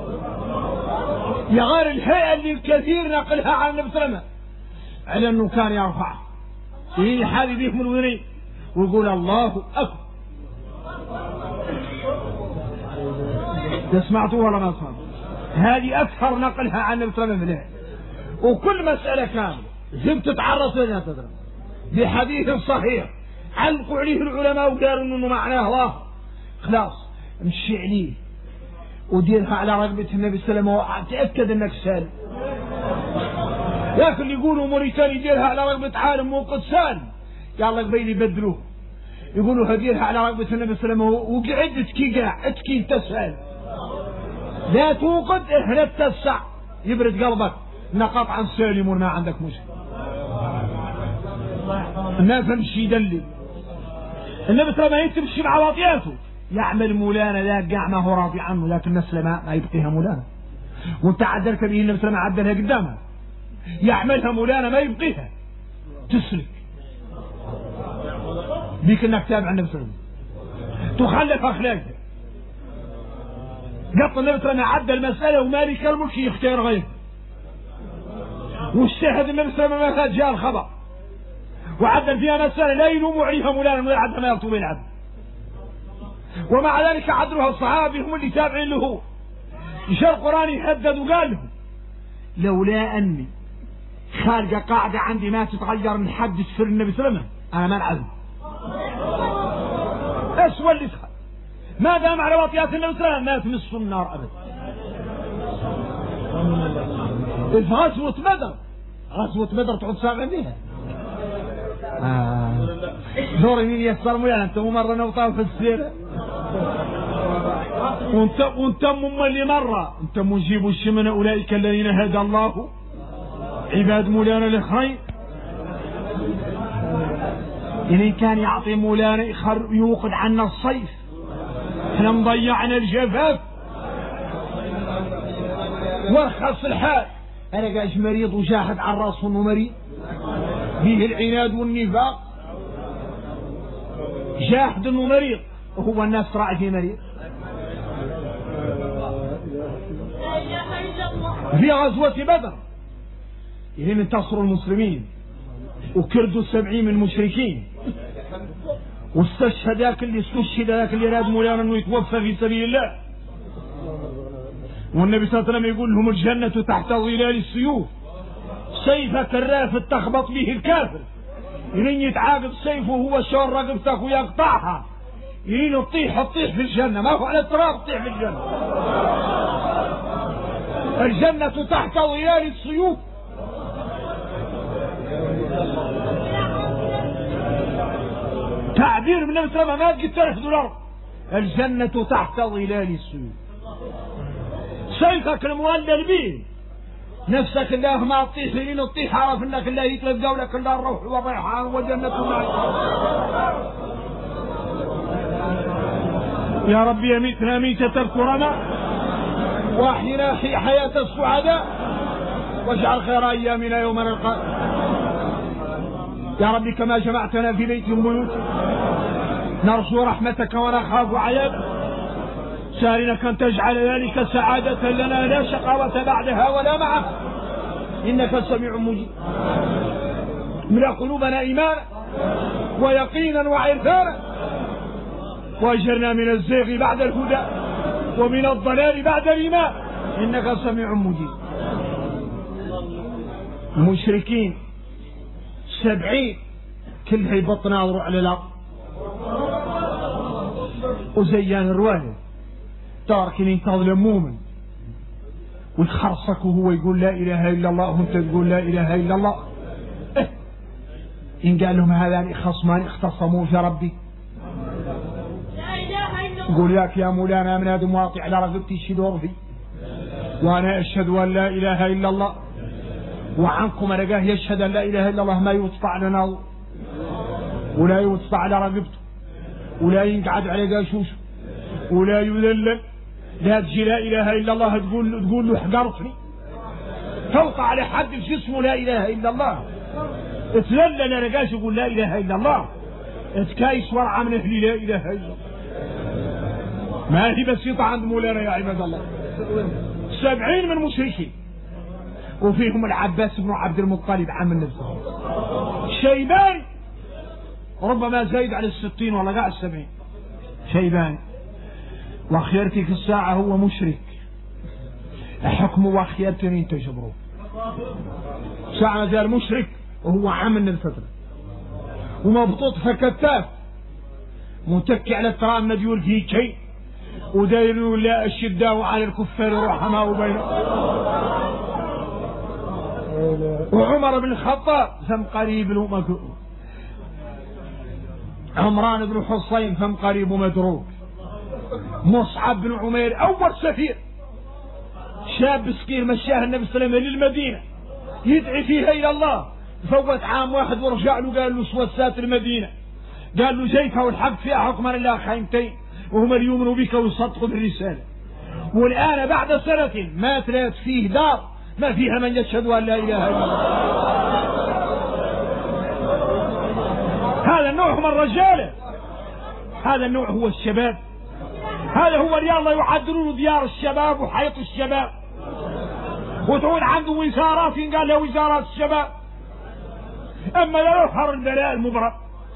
يا غير الهيئة اللي الكثير نقلها عن النبي صلى الله عليه وسلم على أنه كان يرفعه في حال بهم الوذنين ويقول الله أكبر. سمعتوا ولا ما سمعتوا؟ هذه أكثر نقلها عن النبي صلى الله عليه وسلم. وكل مسألة كاملة زم تتعرض لنا تدرى بحديث صحيح علقوا عليه العلماء وقالوا انه معناه الله خلاص امشي عليه وديرها على رغبة النبي صلى الله عليه وسلم وتأكد انك سالم. لكن يقولوا موريتاني يديرها على رغبة عالم موقد سالم قال لك بين يبدلوه، يقولوا هديرها على رغبة النبي صلى الله عليه وسلم وقعد اتكي قاع اتكي انت سالم. لا توقد اهلا تسع يبرد قلبك ان قطعا سالم ما عندك مشكلة. الناس تمشي يدلل النبي صلى الله عليه وسلم يمشي مع واطياته يعمل مولانا لا قاع ما هو راضي عنه، لكن الناس ما يبقيها مولانا. وانت عدلت به النبي صلى الله عليه وسلم عدلها قدامها يعملها مولانا ما يبقيها تسلك بيك انك تابع النبي صلى الله عليه وسلم تخلف اخلاقك. قط النبي صلى الله عليه وسلم عدل المسألة ومالك الملك يختار غيره، والشاهد النبي صلى الله عليه وسلم جاء الخبر وعدل فيها مسألة لا يلوم عليها مولانا ولا عدل ما يرتب العدل، ومع ذلك عدلها الصحابي هم اللي تابعين له. جاء القرآن يحدد وقال لهم لولا أني خارجة قاعدة عندي ما تتغير من حد سر النبي صلى الله عليه وسلم أنا ما العزم أسوأ اللي تخل ما دام على وطيات النبي صلى الله عليه وسلم ما تمس النار أبدا. غزوة بدر غزوة بدر تعود سابع بها دوري مين يسر مولانا انت مرة نوطاو في السيرة وانت اللي مرة انت مجيب الشمن اولئك الذين هدى الله عباد مولانا الاخرين إن كان يعطي مولانا يوقد عنا الصيف، احنا مضيعنا الجفاف ورخص الحال. انا قاش مريض وشاهد على راسه انه مريض به العناد والنفاق، جاحد انه مريض وهو الناس راعي في مريض. في غزوة بدر إذن انتصروا المسلمين وكردوا 70 من المشركين، واستشهد ذاك اللي راد مولانا انه يتوفى في سبيل الله. والنبي صلى الله عليه وسلم يقول لهم الجنة تحت ظلال السيوف، سيفك الرافد تخبط به الكافر، إذن يتعاقب سيفه وهو شور رقبتك ويقطعها، إذن تطيح في الجنة، ما هو على التراب تطيح في الجنة. الجنة تحت ظلال السيوف. تعبير من النبي صلى الله عليه وسلم ما قد ترفض الأرض. الجنة تحت ظلال السيوف، سيفك المولل به نفسك الله ما تطيح لين تطيح، عرف انك الله يتلقى لك الله الروح والريحان وجنة معك. يا ربي يميتنا ميتة الكرماء واحينا حياة السعداء واجعل خير ايامنا يوم نلقاك. يا ربي كما جمعتنا في بيت من بيوتك نرجو رحمتك ونخاف عذابك، سارنك أن تجعل ذلك سعادة لنا لا شقاوة بعدها ولا معها، إنك سميع مجيب. املأ قلوبنا إيمانا ويقينا وعرفانا، وأجرنا من الزيغ بعد الهدى ومن الضلال بعد الإيمان، إنك سميع مجيب. المشركين 70 كلها يبطن ناظروا على الأرض وزيان الروالد تاركين ينتظر مؤمن ويتخرصك وهو يقول لا إله إلا الله وانت تقول لا إله إلا الله. إن قال لهم هذان خصمان اختصموا في ربي، قول ياك يا مولانا من هذا مواطع على رقبتي شدور في، وأنا أشهد أن لا إله إلا الله، وعنكم رقاه يشهد أن لا إله إلا الله ما يوطع لنا ولا يوطع على رقبته ولا ينقعد على قاشوشه ولا يذلل. لا تجي لا إله إلا الله تقول له حقرتني، توقع على حد في اسمه لا إله إلا الله، اتذلل انا قاش يقول لا إله إلا الله، اتكايس ورعى من أهل لا إله إلا الله. ما هي بسيطة عند مولانا يا عباد الله. 70 من مشركين وفيهم العباس بن عبد المطلب عم النبي، شيبان ربما زايد على 60 ولا قاع 70 شيبان، وخيرتي في الساعة هو مشرك، حكمه وخيرتني تجبروه. ساعة زال مشرك وهو عام من الفترة ومبطوط فكتاف متكي على الترام مديول فيه شيء ودايروا لا الشداء على الكفار رحماء بينهم. وعمر بن الخطاب فم قريب له عمران بن حصين فم قريب مدروك. مصعب بن عمير أول سفير شاب سكير مشاه النبي صلى الله عليه وسلم للمدينة يدعي فيها إلى الله، فوت عام واحد ورجع له قال له سوسات المدينة، قال له جيتها والحق فيها حكما لله خيمتين وهم يؤمنوا بك ويصدقوا بالرسالة، والآن بعد سنة ما تلات فيه دار ما فيها من يشهد أن لا إله إلا الله. هذا النوع من الرجالة، هذا النوع هو الشباب، هذا هو اللي الله يعدلون ديار الشباب وحيط الشباب، وتقول عنده وزارات قال له وزارات الشباب، أما لا يظهر البلاء المبرد.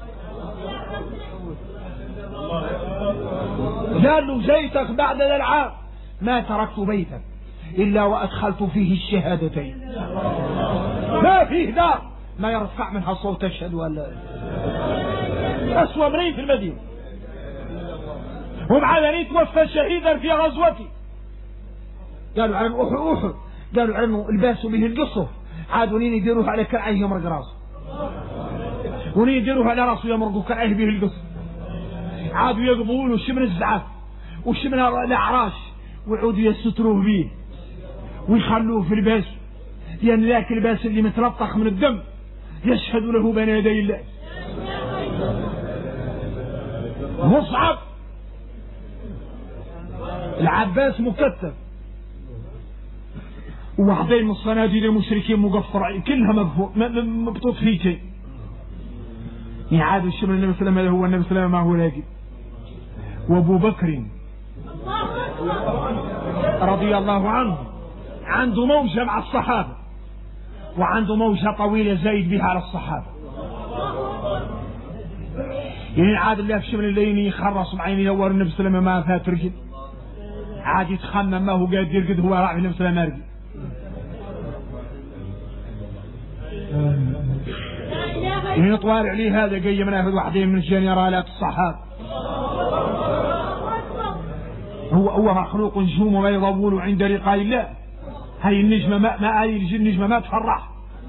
قال له جيتك بعد العام ما تركت بيتك إلا وأدخلت فيه الشهادتين، ما فيه دار ما يرفع منها صوت أشهد أن لا إله. أسوأ مريض في المدينة، ومع ذلك توفى شهيدا في غزوته. قالوا عنه أحد، قالوا عنه الباسوا به القصف، عادوا نين يديروها على كرعيه يمرق راسه، ونين يديروها على راسه يمرقوا كرعيه به القصف، عادوا يقضوا له شمن الزعاف وشمن الأعراش ويعودوا يستروه به ويخلوه في الباس يعني ذاك الباس اللي متلطخ من الدم يشهد له بين يدي الله. مصعب العباس مكتف وواحدين من الصناديد المشركين مقفرين كلها مبطوط فيه شيء. يعاد الشمل النبي صلى الله عليه وسلم هو النبي صلى الله عليه وسلم ما هو لاقي. وابو بكر رضي الله عنه عنده موجة مع الصحابة وعنده موجة طويلة زايد بها على الصحابة. يعني عاد الله في شمل الليل يخرص بعين يدور النبي صلى الله عليه وسلم ما فات رجل عاد يتخمم ما هو قادر يرقد هو راعي النبي صلى الله عليه وسلم يعني طوال عليه هذا جاي منافذ واحدين من جنرالات الصحابة. هو مخلوق نجوم وما يضول عند لقاء الله. هاي النجمة ما هاي النجمة ما تفرح.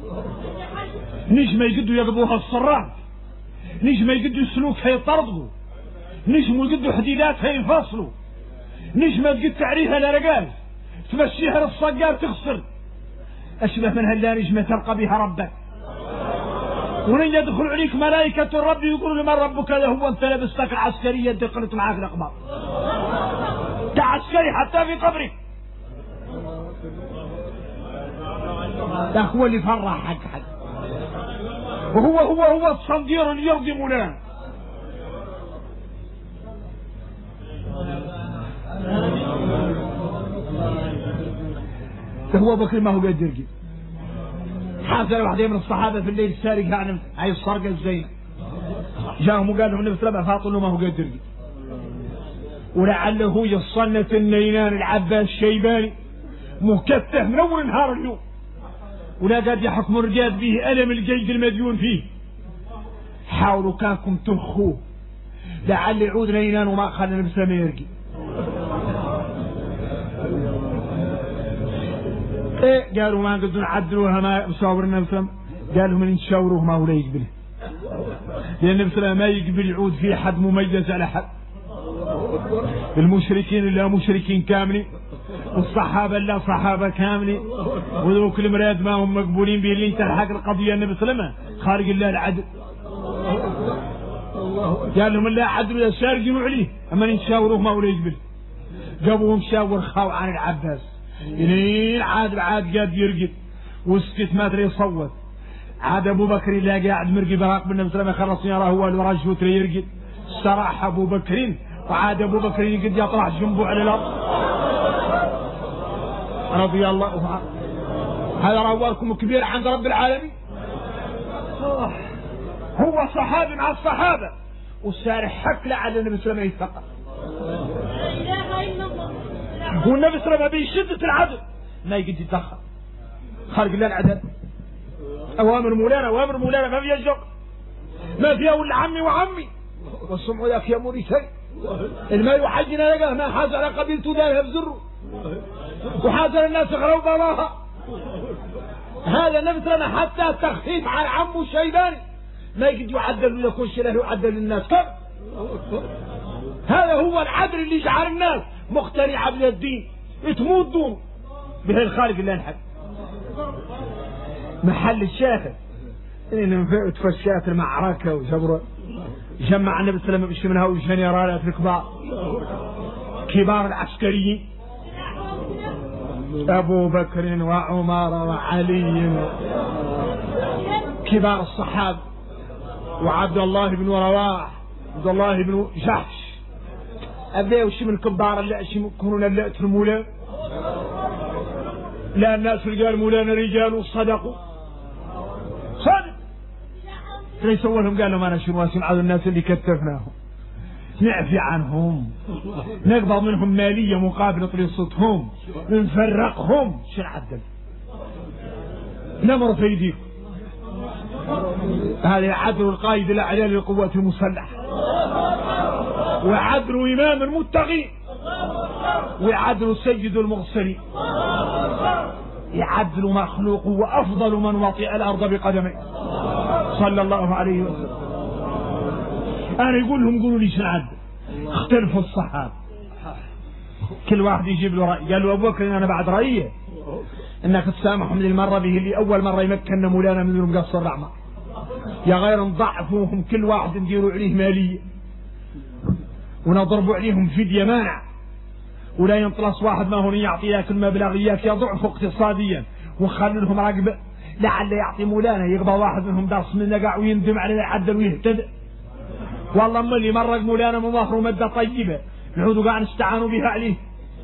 نجمة يقدوا يقضوها الصرات، نجمة يقدوا السلوك يطردوا، نجمة يقدوا حديدات ينفصلوا، نجمة تقد تعريها لرقال تمشيها للصقار تخسر. أشبه من هلا نجمة تلقى بها ربك. ولن يدخل عليك ملائكة الرب يقولوا لمن ربك هو أنت لبستك العسكرية دخلت معاك الأقمار كعسكري حتى في قبرك. هو اللي فرح حق وهو الصندير اللي يرضي مولاه. هو بكر ما هو قادر يرقي. حاصل واحدين من الصحابة في الليل سارق يعني هاي السرقة الزينة جاهم وقال لهم النبي صلى الله عليه وسلم فاطمة ما هو قادر يرقي. ولعله هو يصنة النينان العباس الشيباني مكتف من أول نهار اليوم ولا قاد يحكم الرجال به ألم الجيد المديون فيه. حاولوا كانكم تخوه لعل يعود نينان وما خلى النبي صلى الله عليه وسلم يرقي. قالوا ما نقدر نعدلوها ما مشاور النبي صلى الله عليه وسلم. قال لهم ان نشاوروه ما هو لا يقبله لان النبي صلى الله عليه وسلم ما يقبل يعود فيه حد مميز على حد. المشركين الا مشركين كاملين والصحابه الا صحابه كاملين وذوك المراد ما هم مقبولين به اللي تلحق القضيه النبي صلى الله عليه وسلم خارج الله العدل. قال لهم لا عدل ولا سارقين عليه اما نشاوروه ما هو لا يقبل. جابوهم شاور خاو عن العباس إلين عاد قاد يرقد وسكت ما تري يصوت. عاد ابو بكر لا قاعد مرقي براق بالنبي صلى الله عليه وسلم خلص يراه هو الورج وتري يرقد. استراح ابو بكر وعاد ابو بكر يقد يطرح جنبه على الارض رضي الله عنه. هذا رواركم كبير عند رب العالمين. هو صحابي مع الصحابه والسارح حكله على النبي صلى الله عليه وسلم يتفقد. والنبي صلى الله عليه وسلم بشدة العدل ما يقدر يتدخل خارج الله العدل. أوامر مولانا ما فيها جر ما فيها ولا عمي وعمي والسمع ذاك يا موريتي المال وحجنا لقاه ما حاز على قبيلته دارها بزره وحاز الناس غروا براها. هذا النبي صلى الله عليه وسلم حتى التخفيف على عمه الشيباني ما يقدر يعدل ولا يكون شيء له يعدل للناس. كم هذا هو العدل اللي يجعل الناس مقتنعة بالدين تموت دون به الخالق اللي انحب. محل الشاهد ان تفشات المعركة وجبر جمع النبي صلى الله عليه وسلم منها والجنرالات الكبار كبار العسكريين ابو بكر وعمر وعلي كبار الصحابة وعبد الله بن رواح عبد الله بن جحش أبدا وش من كبار اللي يكونون اللي المولى. لا الناس رجال مولانا رجال صدقوا صدق ليس أولهم قال لهم أنا شنو أسمع الناس اللي كتفناهم نعفي عنهم نقبض منهم مالية مقابل قصتهم نفرقهم شو نعدل نمر في يديكم. هذا عدل القائد الأعلى للقوات المسلحة وعدل إمام المتقين وعدل سيد المرسلين يعدل مخلوق وأفضل من وطئ الأرض بقدميه صلى الله عليه وسلم. أنا يقول لهم قولوا لي شنعد اختلفوا الصحابة كل واحد يجيب له رأي. قالوا أبو بكر أنا بعد رأيه انك تسامحهم للمرة به اللي اول مرة يمكننا مولانا من المقصر الرعمة، يا غير نضعفوهم كل واحد نديروا عليه مالية ونضربوا عليهم فدية مانع، ولا ينطلس واحد ما هون يعطي لك المبلغ اياك يضعف اقتصاديا، ونخلي لهم رقبة لعل يعطي مولانا يقبى واحد منهم درس منا قاع ويندم عليه يعدل ويهتدئ. والله اما اللي مرق مولانا من ظهره مدة طيبة نعودوا قاع نستعانوا بها عليه.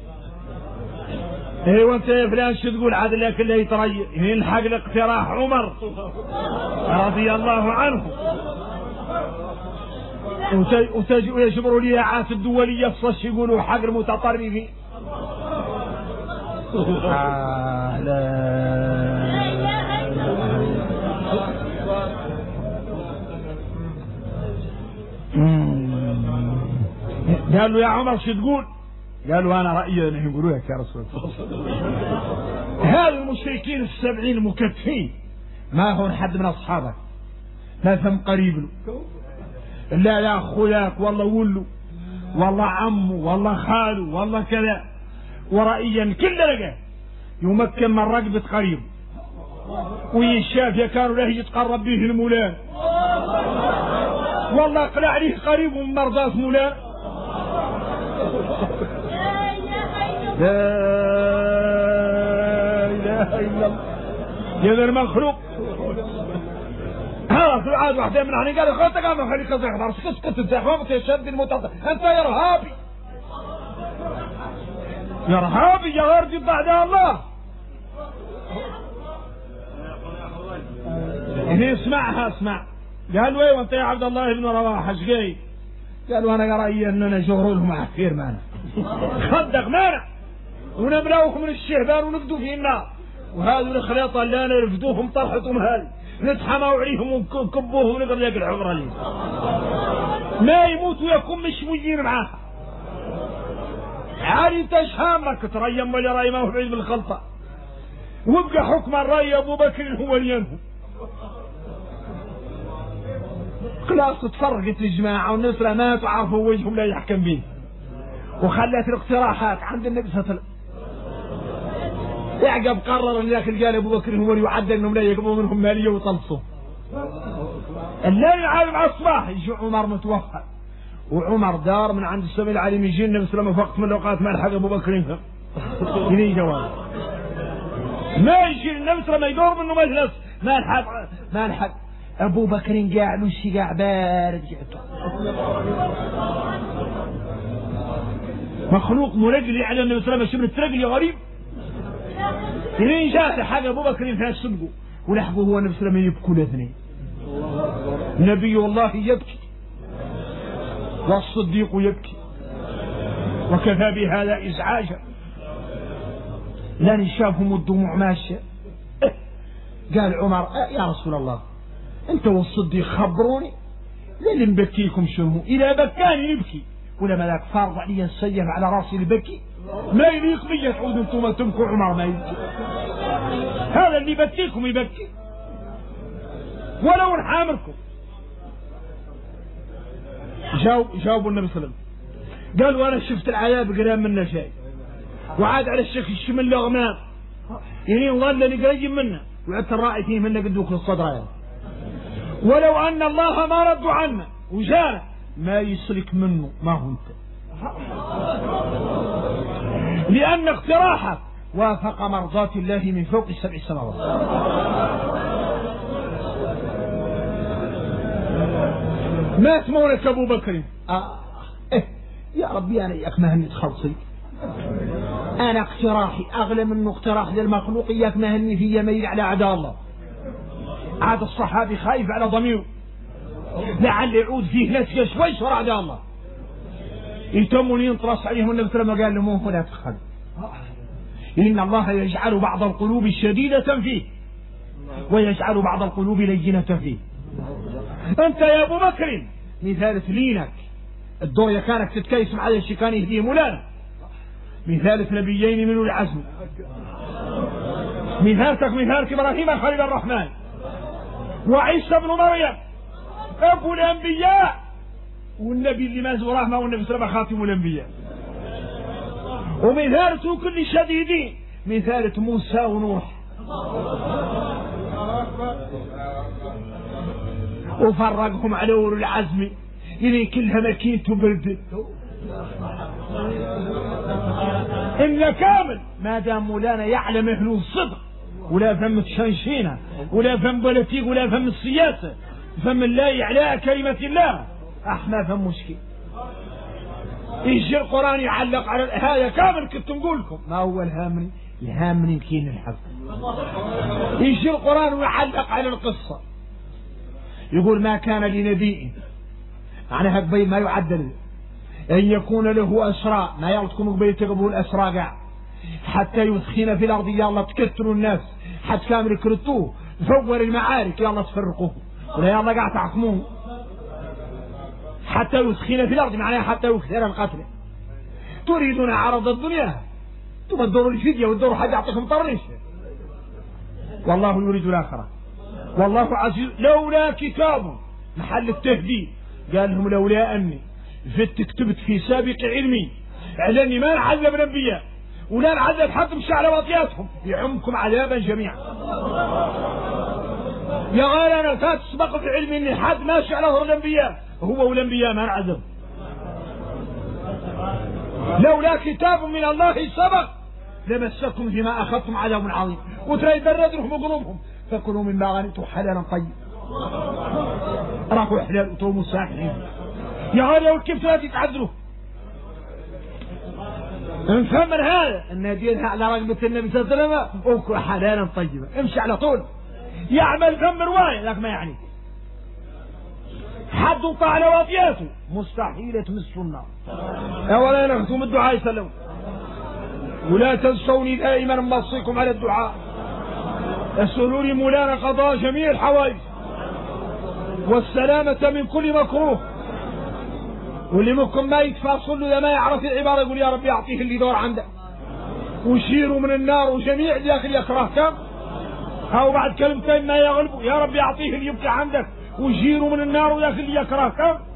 ايه وانت يا فلان شو تقول عاد لك اللي يتريق يلحق الاقتراح عمر رضي الله عنه ويجبروا لي عاس الدولية فصش يقولوا حق المتطرفين. قال له يا عمر شو تقول؟ قالوا انا رأيي انهم يقولوا لك يا رسول الله هذا المشركين ال70 المكتفين ما هون حد من اصحابك لا ثم قريب له لا يا اخوياك والله ولو والله عمه والله خاله والله كذا، ورأيا كل لقى يمكن من رقبة قريب ويشاف يا كانوا له يتقرب به المولان والله اقلع عليه قريب من مرضات مولان. لا اله الا الله يا ذا المخلوق. ها في عاد واحدة من هني قال خلتك انا خليك تحضر اسكت انت ما تشد المتطرف انت يا رهابي يا رهابي يا غردي بعد الله. هنا اسمعها اسمع. قالوا ايه وانت يا عبد الله بن رواحه ايش جاي؟ قالوا انا رايي اننا شغل لهم عفير معنا خدق مانع ونملاوكم من الشهبان ونقدوا في النار، وهذول الخليطه اللي انا رفدوهم طرحتهم هذه نتحموا عليهم ونكبوهم ونقدر نلاقي الحمره لي ما يموتوا يكون مشويين معاه. عالي تشهامك تريم ولا راي ما هو بعيد بالخلطه، وابقى حكم الراي ابو بكر هو اللي ينهو. خلاص تفرقت الجماعه والنصره ماتوا عرفوا وجههم لا يحكم به، وخلت الاقتراحات عند النبي صلى الله عليه وسلم. يعقب قرر ان ياكل قال ابو بكر هو اللي يعدل انهم لا يقبضوا منهم ماليه ويطلصوا. الليل عالم على الصباح يجي عمر متوفى، وعمر دار من عند السميع العليم يجي النبي صلى الله عليه وسلم في وقت من الاوقات ما لحق ابو بكر ينفهم يجي جواب ما يجي النبي صلى الله عليه وسلم يدور منه مجلس ما لحق ابو بكر قاعد والشقاع بارد مخلوق مرجلي على النبي صلى الله عليه وسلم الترجل يا غريب. لين جاء حاجه ابو بكر في السبق ولحقوا هو النبي صلى الله عليه وسلم يبكوا الاثنين. نبي الله يبكي والصديق يبكي وكفى بهذا ازعاجا. لان شافهم الدموع ماشيه. قال عمر يا رسول الله انت والصديق خبروني للي مبكيكم شنو؟ اذا بكاني نبكي ولا ملاك فارض علي السيف على راسي البكي ما يليق بي تعود انتم تبكوا عمر ما يبكي. هذا اللي يبكيكم يبكي ولو نحامركم. جاوبوا النبي صلى الله عليه وسلم قالوا انا شفت العذاب قريب منا شيء وعاد على الشيخ الشمل اغمام يعني ظلني قريب منا وعدت الراعي فيه منا قدوك الصدر يعني. ولو ان الله ما ردوا عنا وجانا ما يسلك منه ما هو انت، لان اقتراحك وافق مرضات الله من فوق 7 سماوات. ما اسمونك ابو بكر؟ يا ربي انا اياك ما هني تخلصي، انا اقتراحي اغلى منه اقتراح للمخلوق، اياك ما هني في يميل على اعداء الله. عاد الصحابي خايف على ضميره لعل يعود فيه نتيجه شوي شر اعداء الله يتمون ينطرس عليهم. النبي صلى الله عليه وسلم قال له مو لا تخل ان الله يجعل بعض القلوب شديده فيه ويجعل بعض القلوب لينه فيه. انت يا ابو بكر مثال لينك الدنيا كانت تتكيس مع الشي كان يهديه مولانا، مثال نبيين من العزم، مثالك ابراهيم خليل الرحمن وعيسى ابن مريم ابو الانبياء والنبي اللي ما زوراه ما هو النبي صلى الله عليه وسلم خاتم الانبياء. ومثالته كل شديدين مثالة موسى ونوح، وفرقهم على أولو العزم إلي كلها مكينة وبرد. إن كامل ما دام مولانا يعلم إحنا الصدق، ولا فهم التشنشينة، ولا فهم بوليتيك، ولا فهم السياسة، فهم الله إعلاء كلمة الله، ما فهم مشكل. يجي القرآن يعلق على هذا كامل. كنت نقول لكم ما هو الهامني كين الحق. يجي القرآن ويعلق على القصة، يقول ما كان لنبي، معناها قبيل ما يعدل أن يكون له أسرى، ما يلا تكونوا قبيل تقبلوا الأسرى قاع حتى يدخين في الأرض، يلا تكتلوا الناس حتى كامل يكرتوه، فور المعارك يلا تفرقوه، ولا يلا قاع تحكموه حتى يدخين في الأرض، معناها حتى يكثر القتل. تريدون عرض الدنيا، تبدروا الفدية وتدوروا حاجة يعطيكم طريش، والله يريد الآخرة والله عزيز. لولا كتاب محل التهديد، قال لهم لولا أني كتبت في سابق علمي على أني ما نعذب الأنبياء ولا نعذب حد مشى على واطياتهم يعمكم عذابا جميعا. يا غير أنا فات سبق في علمي أن حد ماشي على ظهر الأنبياء هو والأنبياء ما نعذب. لولا كتاب من الله سبق لمسكم فيما أخذتم عذاب عظيم. وترى يبرد لهم قلوبهم، فكلوا مما غنمتم حلالا طيب، راكوا حلال وتوموا ساكنين. يا غير كيف تتعذروا؟ نفهم من هذا ان دينها على رغبة النبي صلى الله عليه وسلم، وكل حلالا طيبا، امشي على طول. يعمل فم رواية لك ما يعني حد وطع على واطياته مستحيل تمسوا النار. اولا نختم الدعاء يسلموا، ولا تنسوني دائما موصيكم على الدعاء. اسألوني مولانا قضاء جميع الحوائج والسلامة من كل مكروه، واللي منكم ما يتفاصل له ما يعرف العبارة يقول يا رب يعطيه اللي دور عنده، وشيروا من النار وجميع داخل يكرهك، أو بعد كلمتين ما يغلبوا يا رب يعطيه اللي يبكي عندك، وجيروا من النار وداخل يكرهك.